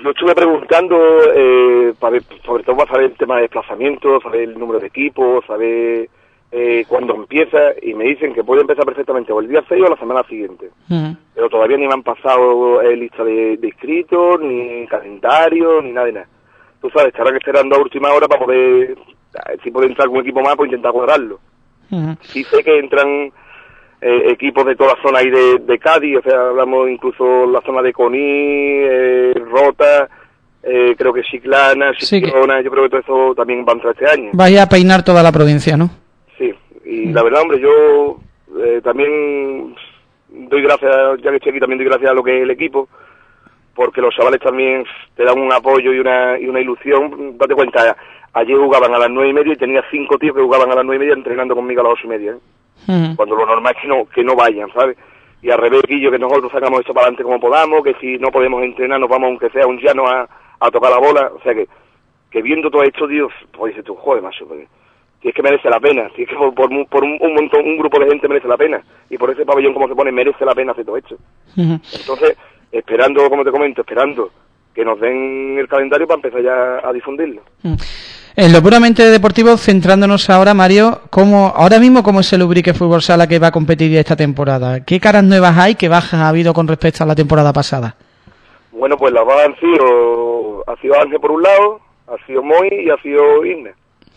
Lo estuve preguntando, sobre todo para saber el tema de desplazamiento, saber el número de equipos, saber cuándo empieza, y me dicen que puede empezar perfectamente o el día 6 o la semana siguiente. Pero todavía ni me han pasado lista de inscritos, ni calendario, ni nada de nada. Tú sabes, estarán esperando a última hora para poder, si puede entrar algún equipo más, pues intentar cuadrarlo. Sí sé que entran equipos de toda la zona ahí de Cádiz, o sea, hablamos incluso la zona de Coní, Rota, creo que Chiclana, Chiclona, yo creo que todo eso también va a entrar este año. Vaya a peinar toda la provincia, ¿no? Sí, y la verdad, hombre, yo también doy gracias, ya que estoy aquí, también doy gracias a lo que es el equipo, porque los chavales también te dan un apoyo y una ilusión. Date cuenta, ayer jugaban a las 9:30 y tenía 5 tíos que jugaban a las 9:30 entrenando conmigo a las 8:30, cuando lo normal es que no vayan, ¿sabes? Y al revés, Guillo, que nosotros sacamos esto para adelante como podamos, que si no podemos entrenar nos vamos aunque sea un llano a tocar la bola, o sea que viendo todo esto, Dios, pues dices tú, joder, macho, porque si es que merece la pena, si es que por un montón, un grupo de gente merece la pena, y por ese pabellón como se pone, merece la pena hacer todo esto. Entonces, esperando, como te comento, esperando que nos den el calendario para empezar ya a difundirlo. En lo puramente deportivo, centrándonos ahora, Mario, ahora mismo cómo es el Ubrique Fútbol Sala que va a competir esta temporada. ¿Qué caras nuevas hay, qué bajas ha habido con respecto a la temporada pasada? Bueno, pues las bajas ha sido Ángel por un lado, ha sido Moy y ha sido Isne.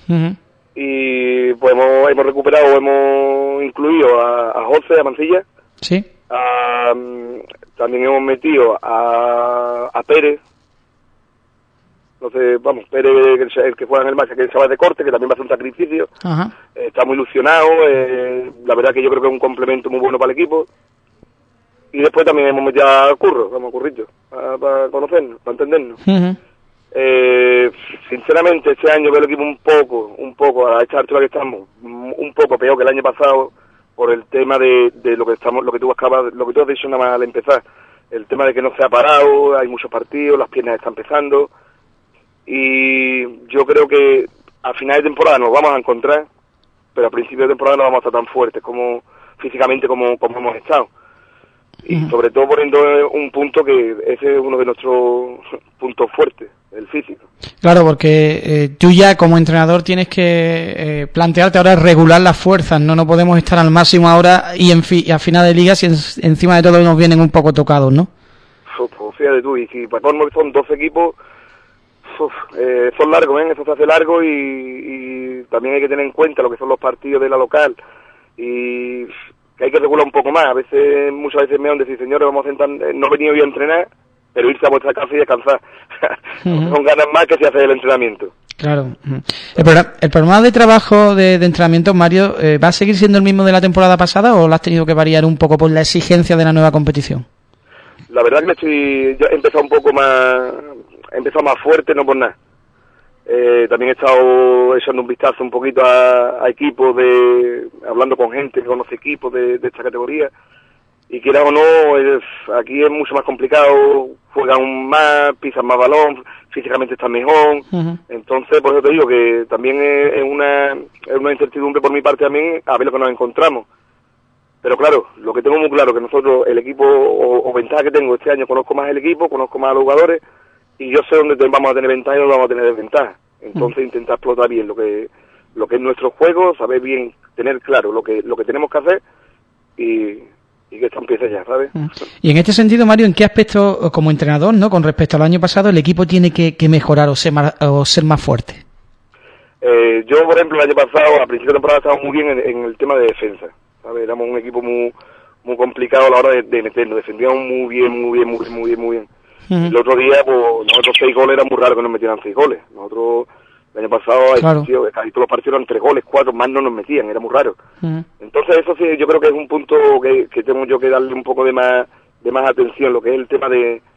Y pues hemos recuperado, hemos incluido a José, a Mancilla. Sí. También hemos metido a Pérez. No sé, vamos, Pérez, el que juega en el Macha, que es el chaval de corte, que también va a hacer un sacrificio. Está muy ilusionado, la verdad que yo creo que es un complemento muy bueno para el equipo. Y después también hemos metido a Curro, vamos, Currito, para conocernos, para entendernos. Sinceramente, este año veo el equipo un poco, a esta altura que estamos, un poco peor que el año pasado, por el tema de lo que tú has dicho nada más al empezar, el tema de que no se ha parado, hay muchos partidos, las piernas están empezando, y yo creo que a final de temporada nos vamos a encontrar, pero a principio de temporada no vamos a estar tan fuertes como físicamente como hemos estado. Y sobre todo poniendo un punto que ese es uno de nuestros puntos fuertes, el físico. Claro, porque tú ya como entrenador tienes que plantearte ahora regular las fuerzas, no podemos estar al máximo ahora y a final de liga si encima de todo nos vienen un poco tocados, ¿no? Pues fíjate tú, y si para colmo son 12 equipos, son largos, eso se hace largo y también hay que tener en cuenta lo que son los partidos de la local y que hay que regular un poco más. Muchas veces me han decir, señores, vamos a sentar, no he venido hoy a entrenar, pero irse a vuestra casa y descansar. Son ganas más que si hace el entrenamiento. Claro. ¿El programa de trabajo de entrenamiento, Mario, va a seguir siendo el mismo de la temporada pasada o lo has tenido que variar un poco por la exigencia de la nueva competición? La verdad que yo he empezado un poco más, más fuerte, no por nada. También he estado echando un vistazo un poquito a equipos, hablando con gente que conoce equipos de esta categoría, y quiera o no, aquí es mucho más complicado, juegan más, pisan más balón, físicamente están mejor, entonces por eso te digo que también es una incertidumbre por mi parte también a ver lo que nos encontramos. Pero claro, lo que tengo muy claro que nosotros, el equipo, o ventaja que tengo este año, conozco más el equipo, conozco más a los jugadores, y yo sé dónde vamos a tener ventaja y dónde vamos a tener desventaja. Entonces intentar explotar bien lo que es nuestro juego, saber bien, tener claro lo que tenemos que hacer y que esto empiece ya, ¿sabes? Y en este sentido, Mario, ¿en qué aspecto, como entrenador, no, con respecto al año pasado, el equipo tiene que mejorar o ser más fuerte? Yo, por ejemplo, el año pasado, a principio de temporada, estábamos muy bien en el tema de defensa, ¿sabes? Éramos un equipo muy complicado a la hora de meternos, defendíamos muy bien. El otro día, pues, nosotros 6 goles era muy raro que nos metieran 6 goles. Nosotros, el año pasado, casi todos los partidos eran 3 goles, 4 más no nos metían, era muy raro. Entonces, eso sí, yo creo que es un punto que tengo yo que darle un poco de más atención, lo que es el tema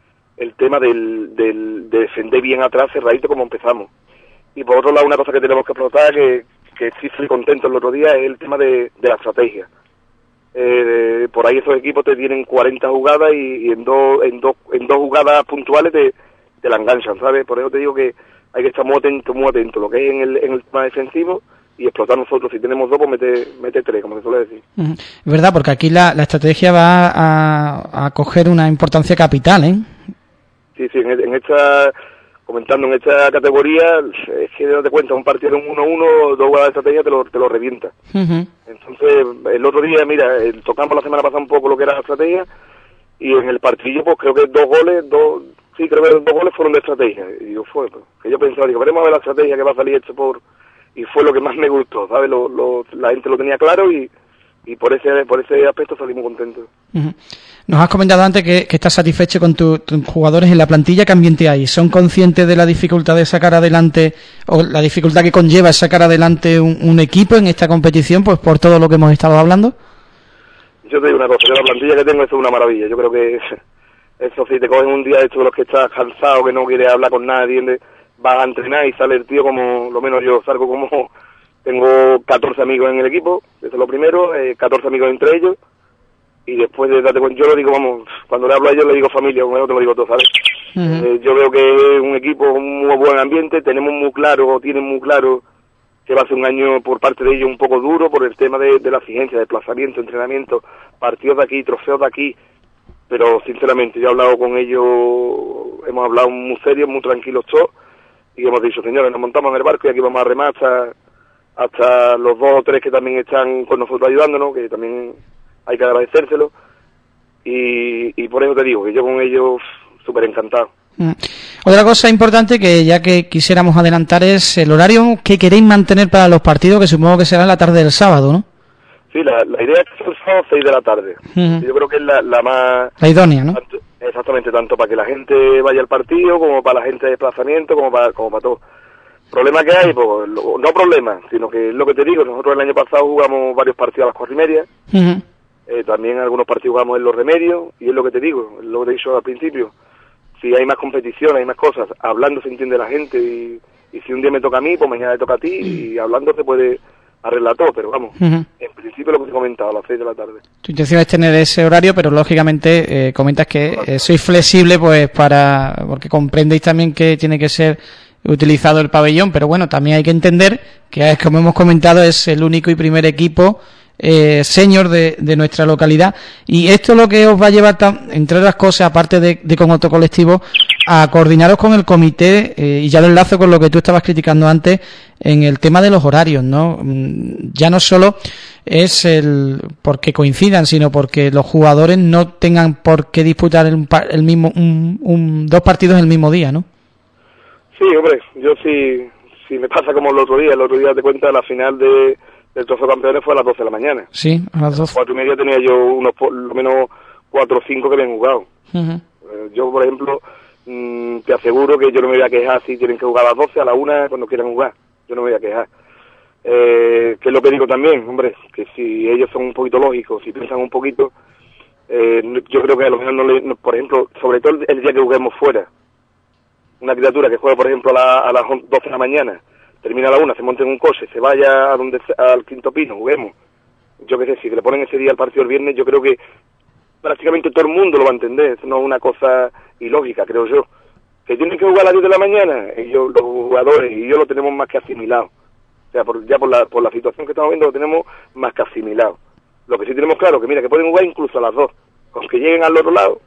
de defender bien atrás, cerradito como empezamos. Y por otro lado, una cosa que tenemos que explotar, que sí estoy contento el otro día, es el tema de la estrategia. Por ahí esos equipos te tienen 40 jugadas y en dos jugadas puntuales te la enganchan, ¿sabes? Por eso te digo que hay que estar muy atento lo que es en el tema defensivo y explotar nosotros. Si tenemos 2, pues mete 3, como se suele decir. Es verdad, porque aquí la estrategia va a coger una importancia capital, ¿eh? Sí, en esta, comentando en esta categoría, es que no te cuenta, un partido en 1-1, 2 jugadas de estrategia te lo revienta. Entonces, el otro día, mira, tocamos la semana pasada un poco lo que era la estrategia, y en el partido, pues creo que 2 goles fueron de estrategia. Y yo que yo pensaba, digo, veremos a ver la estrategia que va a salir esto y fue lo que más me gustó, ¿sabes? La gente lo tenía claro y por ese aspecto salí muy contento. Nos has comentado antes que estás satisfecho con tus jugadores en la plantilla. ¿Qué ambiente hay? ¿Son conscientes de la dificultad de sacar adelante, o la dificultad que conlleva sacar adelante un equipo en esta competición, pues por todo lo que hemos estado hablando? Yo te digo una cosa, la plantilla que tengo es una maravilla. Yo creo que eso, si te cogen un día de estos de los que estás cansado, que no quieres hablar con nadie, vas a entrenar y sale el tío como, lo menos yo salgo como, tengo 14 amigos en el equipo, eso es lo primero, 14 amigos entre ellos, y después de darte cuenta, yo lo digo, vamos, cuando le hablo a ellos le digo familia, como te lo digo todo, ¿sabes? Yo veo que es un equipo, un muy buen ambiente, tienen muy claro que va a ser un año por parte de ellos un poco duro por el tema de la exigencia, desplazamiento, entrenamiento, partidos de aquí, trofeos de aquí, pero sinceramente yo he hablado con ellos, hemos hablado muy serios, muy tranquilos todos, y hemos dicho, señores, nos montamos en el barco y aquí vamos a remar hasta los 2 o 3 que también están con nosotros ayudándonos, que también hay que agradecérselo, y por eso te digo, que yo con ellos súper encantado. Otra cosa importante que ya que quisiéramos adelantar es el horario que queréis mantener para los partidos, que supongo que será en la tarde del sábado, ¿no? Sí, la idea es que son 6 de la tarde. Yo creo que es la más... La idónea, ¿no? Exactamente, tanto para que la gente vaya al partido, como para la gente de desplazamiento, como para todo. ¿Problema que hay? Pues no problema, sino que es lo que te digo, nosotros el año pasado jugamos varios partidos a las 4:30, también algunos partidos jugamos en los remedios, y es lo que te digo, es lo que te he dicho al principio. Si hay más competición, hay más cosas, hablando se entiende la gente, y si un día me toca a mí, pues mañana le toca a ti, y hablando se puede arreglar todo, pero vamos, en principio lo que te he comentado, a las 6 de la tarde. Tu intención es tener ese horario, pero lógicamente comentas que sois flexible, pues porque comprendéis también que tiene que ser utilizado el pabellón, pero bueno, también hay que entender que, como hemos comentado, es el único y primer equipo senior de nuestra localidad, y esto es lo que os va a llevar, entre otras cosas, aparte de con otro colectivo, a coordinaros con el comité, y ya lo enlazo con lo que tú estabas criticando antes en el tema de los horarios, ¿no? Ya no solo es porque coincidan, sino porque los jugadores no tengan por qué disputar el mismo 2 partidos el mismo día, ¿no? Sí, hombre, yo sí me pasa como el otro día te cuenta, la final del Trofeo Campeones fue a las 12 de la mañana. Sí, a las 12. 4:30 tenía yo por lo menos 4 o 5 que habían jugado. Yo, por ejemplo, te aseguro que yo no me voy a quejar si tienen que jugar a las 12, a la 1, cuando quieran jugar. Yo no me voy a quejar. Que es lo que digo también, hombre, que si ellos son un poquito lógicos, si piensan un poquito, yo creo que a lo mejor por ejemplo, sobre todo el día que juguemos fuera, una criatura que juega, por ejemplo, a las 12 de la mañana, termina a la 1, se monte en un coche, se vaya al Quinto Pino, juguemos. Yo qué sé, si le ponen ese día al partido el viernes, yo creo que prácticamente todo el mundo lo va a entender. Eso no es una cosa ilógica, creo yo. Que tienen que jugar a las 10 de la mañana, ellos, los jugadores, y yo lo tenemos más que asimilado. O sea, por la situación que estamos viendo, lo tenemos más que asimilado. Lo que sí tenemos claro, que mira, que pueden jugar incluso a las 2, aunque lleguen al otro lado.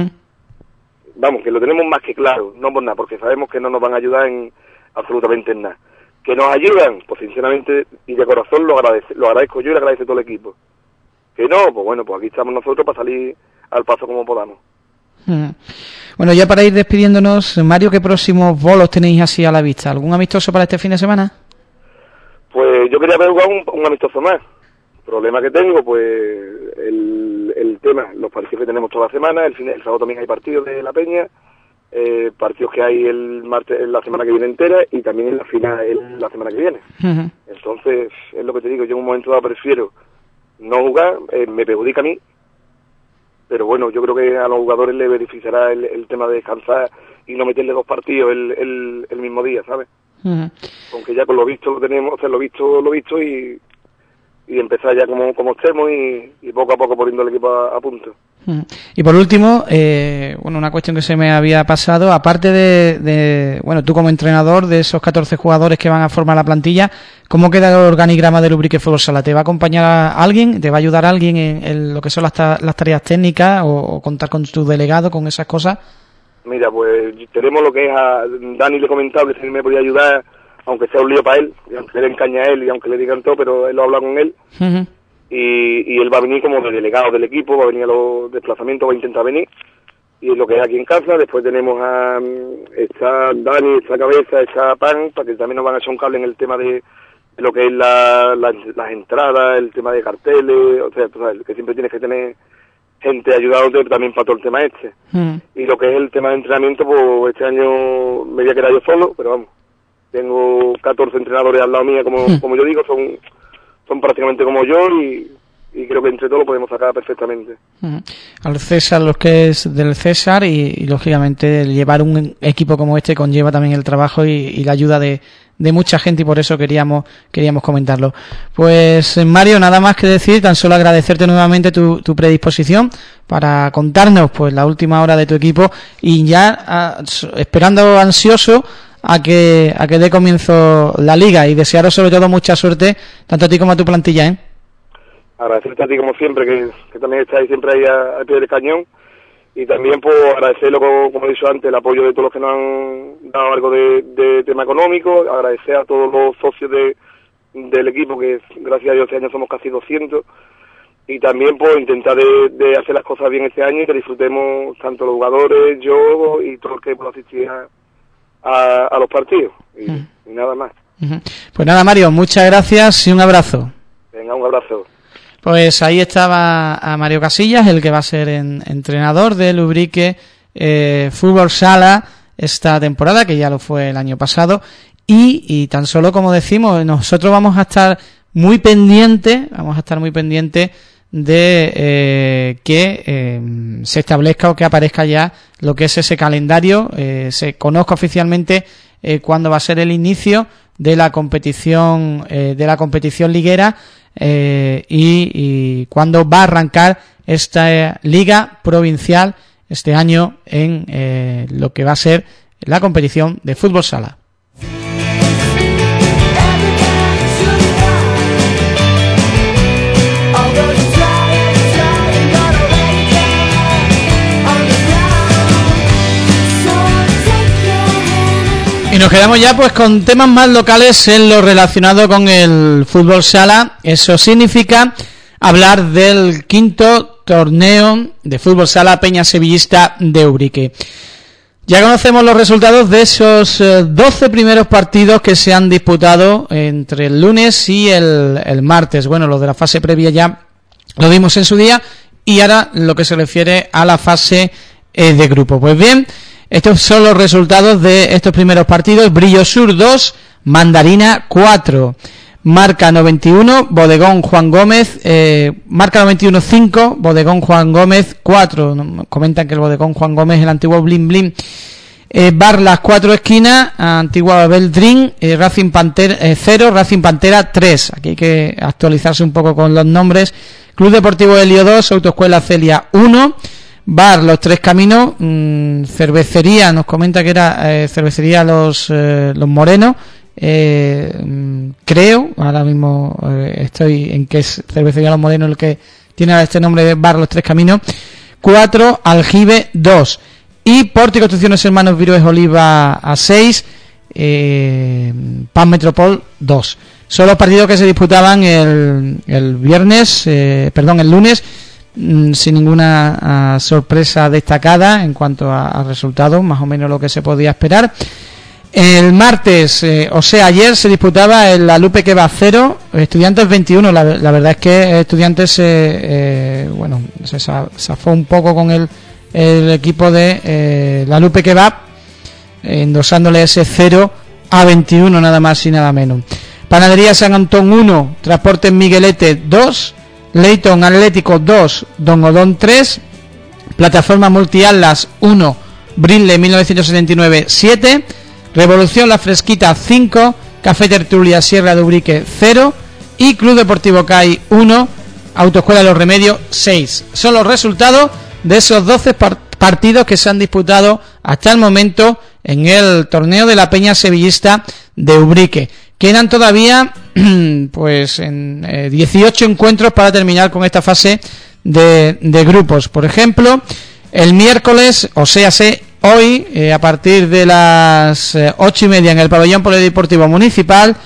Vamos, que lo tenemos más que claro, no por nada, porque sabemos que no nos van a ayudar absolutamente en nada. Que nos ayudan, pues sinceramente y de corazón lo agradezco yo y le agradece todo el equipo. Que no, pues bueno, pues aquí estamos nosotros para salir al paso como podamos. Bueno, ya para ir despidiéndonos, Mario, ¿qué próximos bolos tenéis así a la vista? ¿Algún amistoso para este fin de semana? Pues yo quería ver jugar un amistoso más. El problema que tengo, pues el tema, los partidos que tenemos toda la semana, el sábado también hay partidos de La Peña, partidos que hay el martes, la semana que viene entera, y también en la final la semana que viene. Entonces, es lo que te digo, yo en un momento dado prefiero no jugar, me perjudica a mí, pero bueno, yo creo que a los jugadores les beneficiará el tema de descansar y no meterle 2 partidos el mismo día, ¿sabes? Aunque ya con lo visto lo tenemos, hacer lo visto y empezar ya como estemos y poco a poco poniendo el equipo a punto. Y por último, bueno, una cuestión que se me había pasado, aparte de bueno, tú como entrenador de esos 14 jugadores que van a formar la plantilla, ¿cómo queda el organigrama del Ubrique Fútbol Sala? ¿Te va a acompañar a alguien? ¿Te va a ayudar alguien en lo que son las tareas técnicas o contar con tu delegado, con esas cosas? Mira, pues tenemos lo que es a Dani, le comentaba que si me podía ayudar, aunque sea un lío para él, y aunque le den caña a él y aunque le digan todo, pero él lo habla con él. Uh-huh. Y él va a venir como de delegado del equipo, va a venir a los desplazamientos, va a intentar venir. Y es lo que es aquí en casa. Después tenemos a está Dani, está Cabeza, está Pan, para que también nos van a echar un cable en el tema de lo que es las entradas, el tema de carteles, o sea, tú sabes, que siempre tienes que tener gente ayudándote también para todo el tema este. Y lo que es el tema de entrenamiento, pues este año me voy a quedar yo solo, pero vamos, tengo 14 entrenadores al lado mía, como yo digo, son prácticamente como yo y creo que entre todos lo podemos sacar perfectamente. Al César lo que es del César y lógicamente llevar un equipo como este conlleva también el trabajo y la ayuda de mucha gente, y por eso queríamos comentarlo. Pues Mario, nada más que decir, tan solo agradecerte nuevamente tu predisposición para contarnos pues la última hora de tu equipo y ya esperando ansioso a que dé comienzo la liga, y desearos sobre todo mucha suerte tanto a ti como a tu plantilla, ¿eh? Agradecerte a ti como siempre, que también estáis siempre ahí al pie del cañón, y también pues agradecerlo, como he dicho antes, el apoyo de todos los que nos han dado algo de tema económico, agradecer a todos los socios del equipo, que gracias a Dios este año somos casi 200, y también pues intentar de hacer las cosas bien este año y que disfrutemos tanto los jugadores, yo y todo el que pueda asistir a los partidos, y nada más. Pues nada, Mario, muchas gracias y un abrazo. Venga, un abrazo. Pues ahí estaba a Mario Casillas, el que va a ser entrenador del Ubrique Fútbol Sala esta temporada, que ya lo fue el año pasado, y tan solo, como decimos, nosotros vamos a estar muy pendientes de que se establezca o que aparezca ya lo que es ese calendario, se conozca oficialmente cuándo va a ser el inicio de la competición liguera, y cuándo va a arrancar esta liga provincial este año en lo que va a ser la competición de fútbol sala. Y nos quedamos ya pues con temas más locales en lo relacionado con el fútbol sala. Eso significa hablar del quinto torneo de fútbol sala Peña Sevillista de Ubrique. Ya conocemos los resultados de esos 12 primeros partidos que se han disputado entre el lunes y el martes. Bueno, los de la fase previa ya lo vimos en su día, y ahora lo que se refiere a la fase de grupo. Pues bien, estos son los resultados de estos primeros partidos. Brillo Sur 2, Mandarina 4, marca 91, Bodegón Juan Gómez, marca 91 5, Bodegón Juan Gómez 4. Comentan que el Bodegón Juan Gómez es el antiguo Blin Blin. Barlas 4 esquinas, antigua Babel Dream, Racing Pantera 0, Racing Pantera 3. Aquí hay que actualizarse un poco con los nombres. Club Deportivo Helio 2, Autoescuela Celia 1. Bar Los Tres Caminos, cervecería, nos comenta que era cervecería Los Morenos, creo, ahora mismo estoy en que es cervecería Los Morenos el que tiene este nombre de Bar Los Tres Caminos. 4, Aljibe 2, y Porti Construcciones Hermanos Virués Oliva a 6, Pan Metropol 2. Son los partidos que se disputaban el lunes, sin ninguna sorpresa destacada en cuanto a resultados, más o menos lo que se podía esperar. El martes, o sea, ayer se disputaba el La Lupe que va 0, Estudiantes 21. La verdad es que Estudiantes se zafó un poco con el equipo de La Lupe que va, endosándole ese 0-21, nada más y nada menos. Panadería San Antón 1, Transportes Miguelete 2, Leighton Atlético 2, Don Odón 3, Plataforma Multiatlas 1, Brinle 1979 7, Revolución La Fresquita 5, Café Tertulia Sierra de Ubrique 0 y Club Deportivo CAI 1, Autoescuela Los Remedios 6. Son los resultados de esos 12 partidos que se han disputado hasta el momento en el torneo de la Peña Sevillista de Ubrique. Quedan todavía pues en 18 encuentros para terminar con esta fase de grupos. Por ejemplo, el miércoles, o sea, hoy, a partir de las 8:30 en el pabellón polideportivo municipal,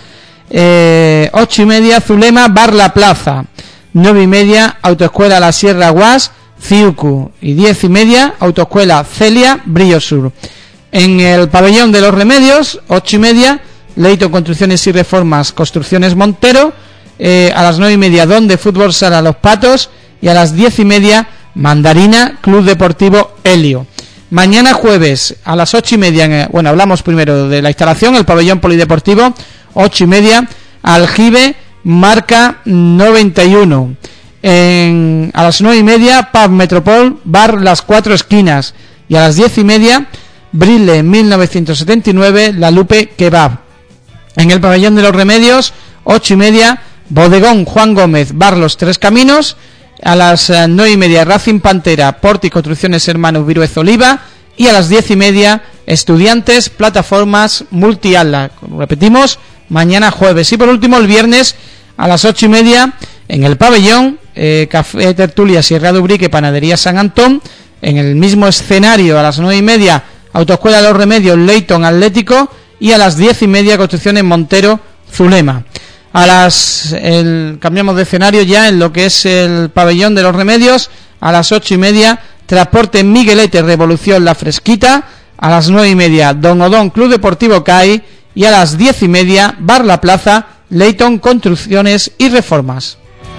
8:30 Zulema Bar La Plaza, 9:30 Autoescuela La Sierra Guas Ciucu y 10:30 Autoescuela Celia Brillo Sur. En el pabellón de los Remedios, 8:30 Leito Construcciones y Reformas Construcciones Montero, a las 9:30 Don de Fútbol Sala Los Patos y a las 10:30 Mandarina Club Deportivo Helio. Mañana jueves a las 8:30, hablamos primero de la instalación, el pabellón polideportivo, 8:30 Aljibe Marca 91. A las 9:30 Pub Metropol Bar Las Cuatro Esquinas y a las 10:30 Brille 1979 La Lupe Kebab. En el pabellón de los Remedios, 8:30 Bodegón Juan Gómez Bar Los Tres Caminos. A las 9:30 Racing Pantera Porti Construcciones Hermanos Viruez Oliva y a las 10:30 Estudiantes Plataformas Multiala. Repetimos, mañana jueves. Y por último el viernes a las 8:30 en el pabellón Café Tertulia Sierra de Ubrique Panadería San Antón. En el mismo escenario a las 9:30 Autoescuela Los Remedios Leighton Atlético y a las 10:30 Construcciones Montero Zulema. Cambiamos de escenario ya en lo que es el pabellón de los Remedios. A las 8:30 Transporte Miguelete Revolución La Fresquita. A las 9:30 Don Odón Club Deportivo CAI y a las 10:30 Bar La Plaza Leighton Construcciones y Reformas.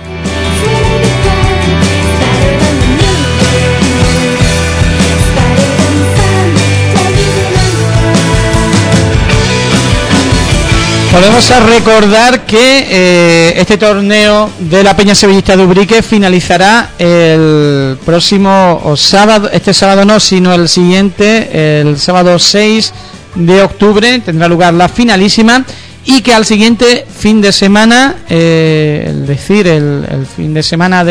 Podemos recordar que este torneo de la Peña Sevillista de Ubrique finalizará el próximo sábado, este sábado no, sino el siguiente, el sábado 6 de octubre tendrá lugar la finalísima, y que al siguiente fin de semana, el fin de semana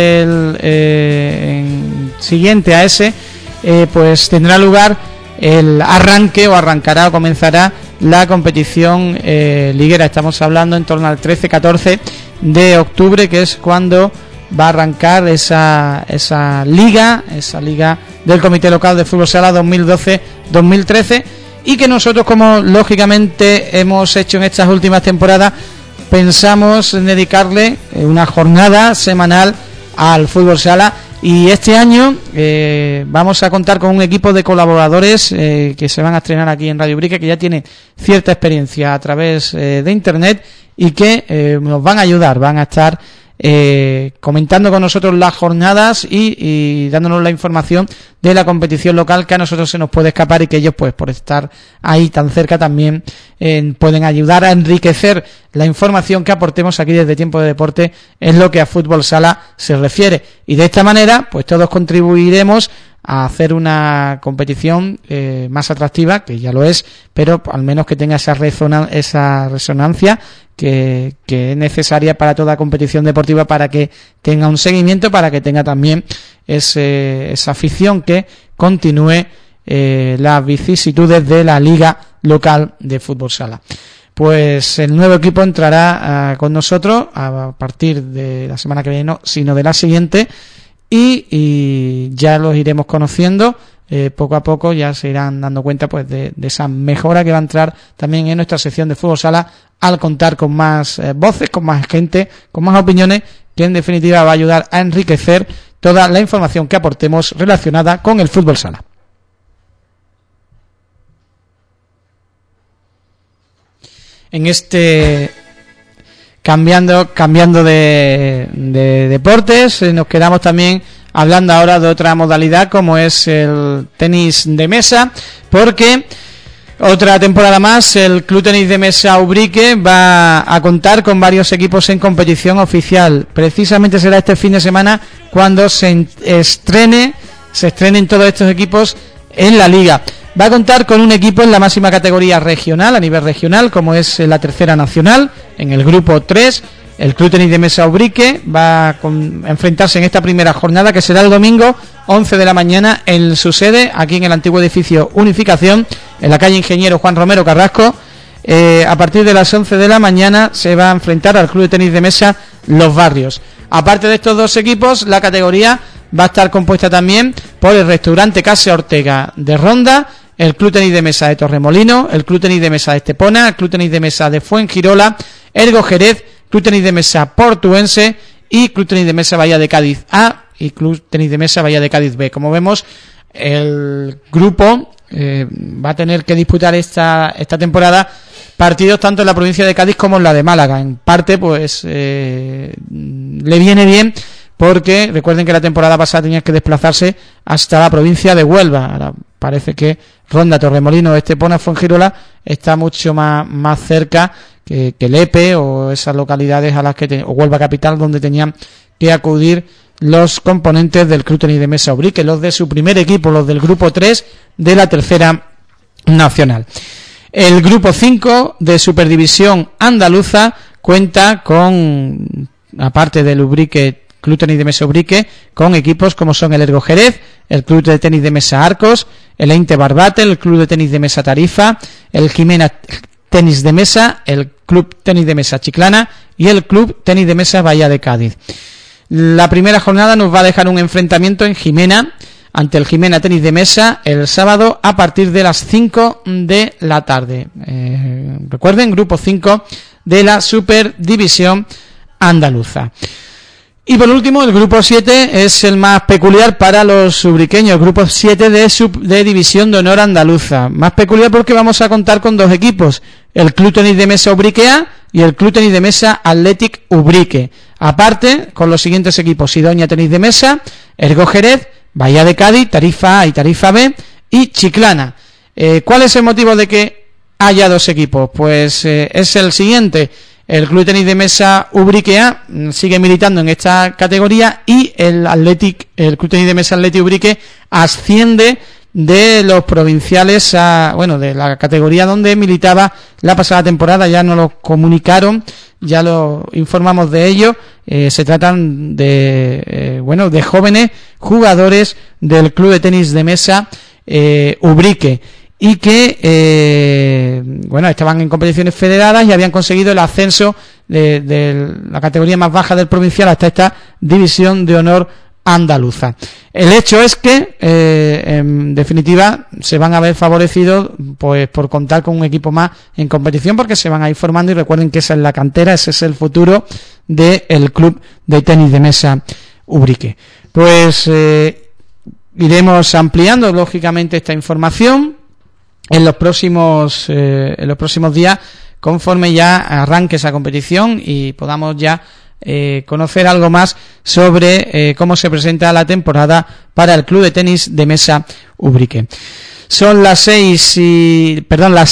del siguiente a ese, pues tendrá lugar el arranque o comenzará la competición liguera. Estamos hablando en torno al 13-14 de octubre, que es cuando va a arrancar esa liga del Comité Local de Fútbol Sala 2012-2013, y que nosotros, como lógicamente hemos hecho en estas últimas temporadas, pensamos en dedicarle una jornada semanal al fútbol sala. Y este año vamos a contar con un equipo de colaboradores que se van a estrenar aquí en Radio Ubrique, que ya tiene cierta experiencia a través de internet y que nos van a ayudar, van a estar comentando con nosotros las jornadas y dándonos la información de la competición local, que a nosotros se nos puede escapar, y que ellos, pues por estar ahí tan cerca, también pueden ayudar a enriquecer la información que aportemos aquí desde Tiempo de Deporte en lo que a fútbol sala se refiere. Y de esta manera, pues todos contribuiremos a hacer una competición más atractiva, que ya lo es, pero al menos que tenga esa resonancia que es necesaria para toda competición deportiva, para que tenga un seguimiento, para que tenga también esa afición que continúe las vicisitudes de la liga local de fútbol sala. Pues el nuevo equipo entrará con nosotros a partir de la semana que viene, no, sino de la siguiente, y ya los iremos conociendo poco a poco. Ya se irán dando cuenta, pues, de esa mejora que va a entrar también en nuestra sección de fútbol sala, al contar con más voces, con más gente, con más opiniones, que en definitiva va a ayudar a enriquecer toda la información que aportemos relacionada con el fútbol sala. En cambiando de deportes, nos quedamos también hablando ahora de otra modalidad, como es el tenis de mesa, porque otra temporada más el Club Tenis de Mesa Ubrique va a contar con varios equipos en competición oficial. Precisamente será este fin de semana cuando se estrenen todos estos equipos en la liga. Va a contar con un equipo en la máxima categoría regional, a nivel regional, como es la Tercera Nacional, en el grupo 3. El Club Tenis de Mesa Ubrique va a enfrentarse en esta primera jornada, que será el domingo 11 de la mañana en su sede, aquí en el antiguo edificio Unificación, en la calle Ingeniero Juan Romero Carrasco. A partir de las 11 de la mañana se va a enfrentar al Club de Tenis de Mesa Los Barrios. Aparte de estos dos equipos, la categoría va a estar compuesta también por el restaurante Casa Ortega de Ronda, el Club Tenis de Mesa de Torremolinos, el Club Tenis de Mesa de Estepona, el Club Tenis de Mesa de Fuengirola, Ergo Jerez, Club Tenis de Mesa Portuense y Club Tenis de Mesa Bahía de Cádiz A y Club Tenis de Mesa Bahía de Cádiz B. Como vemos, el grupo va a tener que disputar esta temporada partidos tanto en la provincia de Cádiz como en la de Málaga. En parte, pues le viene bien, porque recuerden que la temporada pasada tenían que desplazarse hasta la provincia de Huelva. Ahora parece que Ronda, Torremolinos, Estepona, Fuengirola está mucho más cerca que Lepe o esas localidades a las que o Huelva capital, donde tenían que acudir los componentes del Club Tenis de Mesa Ubrique, los de su primer equipo, los del grupo 3 de la tercera nacional. El grupo 5 de Superdivisión Andaluza cuenta con, aparte del Ubrique, Club Tenis de Mesa Ubrique, con equipos como son el Ergo Jerez, el Club de Tenis de Mesa Arcos, el Einte Barbate, el Club de Tenis de Mesa Tarifa, el Jimena Tenis de Mesa, el Club Tenis de Mesa Chiclana y el Club Tenis de Mesa Bahía de Cádiz. La primera jornada nos va a dejar un enfrentamiento en Jimena ante el Jimena Tenis de Mesa el sábado a partir de las 5 de la tarde. Recuerden, grupo 5 de la Superdivisión Andaluza. Y por último, el grupo 7 es el más peculiar para los ubriqueños, el grupo 7 de División de Honor Andaluza. Más peculiar porque vamos a contar con dos equipos, el Club Tenis de Mesa Ubrique A y el Club Tenis de Mesa Athletic Ubrique. Aparte, con los siguientes equipos: Sidonia Tenis de Mesa, Ergo Jerez, Bahía de Cádiz, Tarifa A y Tarifa B y Chiclana. ¿Cuál es el motivo de que haya dos equipos? Pues es el siguiente. El Club Tenis de Mesa Ubrique A sigue militando en esta categoría y el Club Tenis de Mesa Athletic Ubrique asciende de los provinciales de la categoría donde militaba la pasada temporada. Ya nos lo comunicaron, ya lo informamos de ello. Se tratan de jóvenes jugadores del Club de Tenis de Mesa Ubrique, y que estaban en competiciones federadas y habían conseguido el ascenso de la categoría más baja del provincial hasta esta División de Honor Andaluza. El hecho es que en definitiva se van a ver favorecidos pues por contar con un equipo más en competición, porque se van a ir formando, y recuerden que esa es la cantera, ese es el futuro del Club de Tenis de Mesa Ubrique. Pues iremos ampliando lógicamente esta información en los próximos días, conforme ya arranque esa competición y podamos ya conocer algo más sobre cómo se presenta la temporada para el Club de Tenis de Mesa Ubrique. Son las 7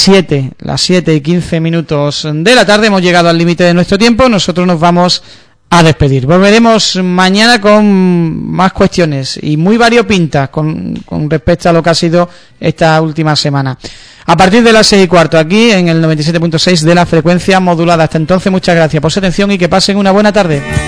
y 15 minutos de la tarde. Hemos llegado al límite de nuestro tiempo. Nosotros nos vamos a despedir. Volveremos mañana con más cuestiones y muy variopintas con respecto a lo que ha sido esta última semana. A partir de las 6:15 aquí en el 97.6 de la frecuencia modulada. Hasta entonces, muchas gracias por su atención y que pasen una buena tarde.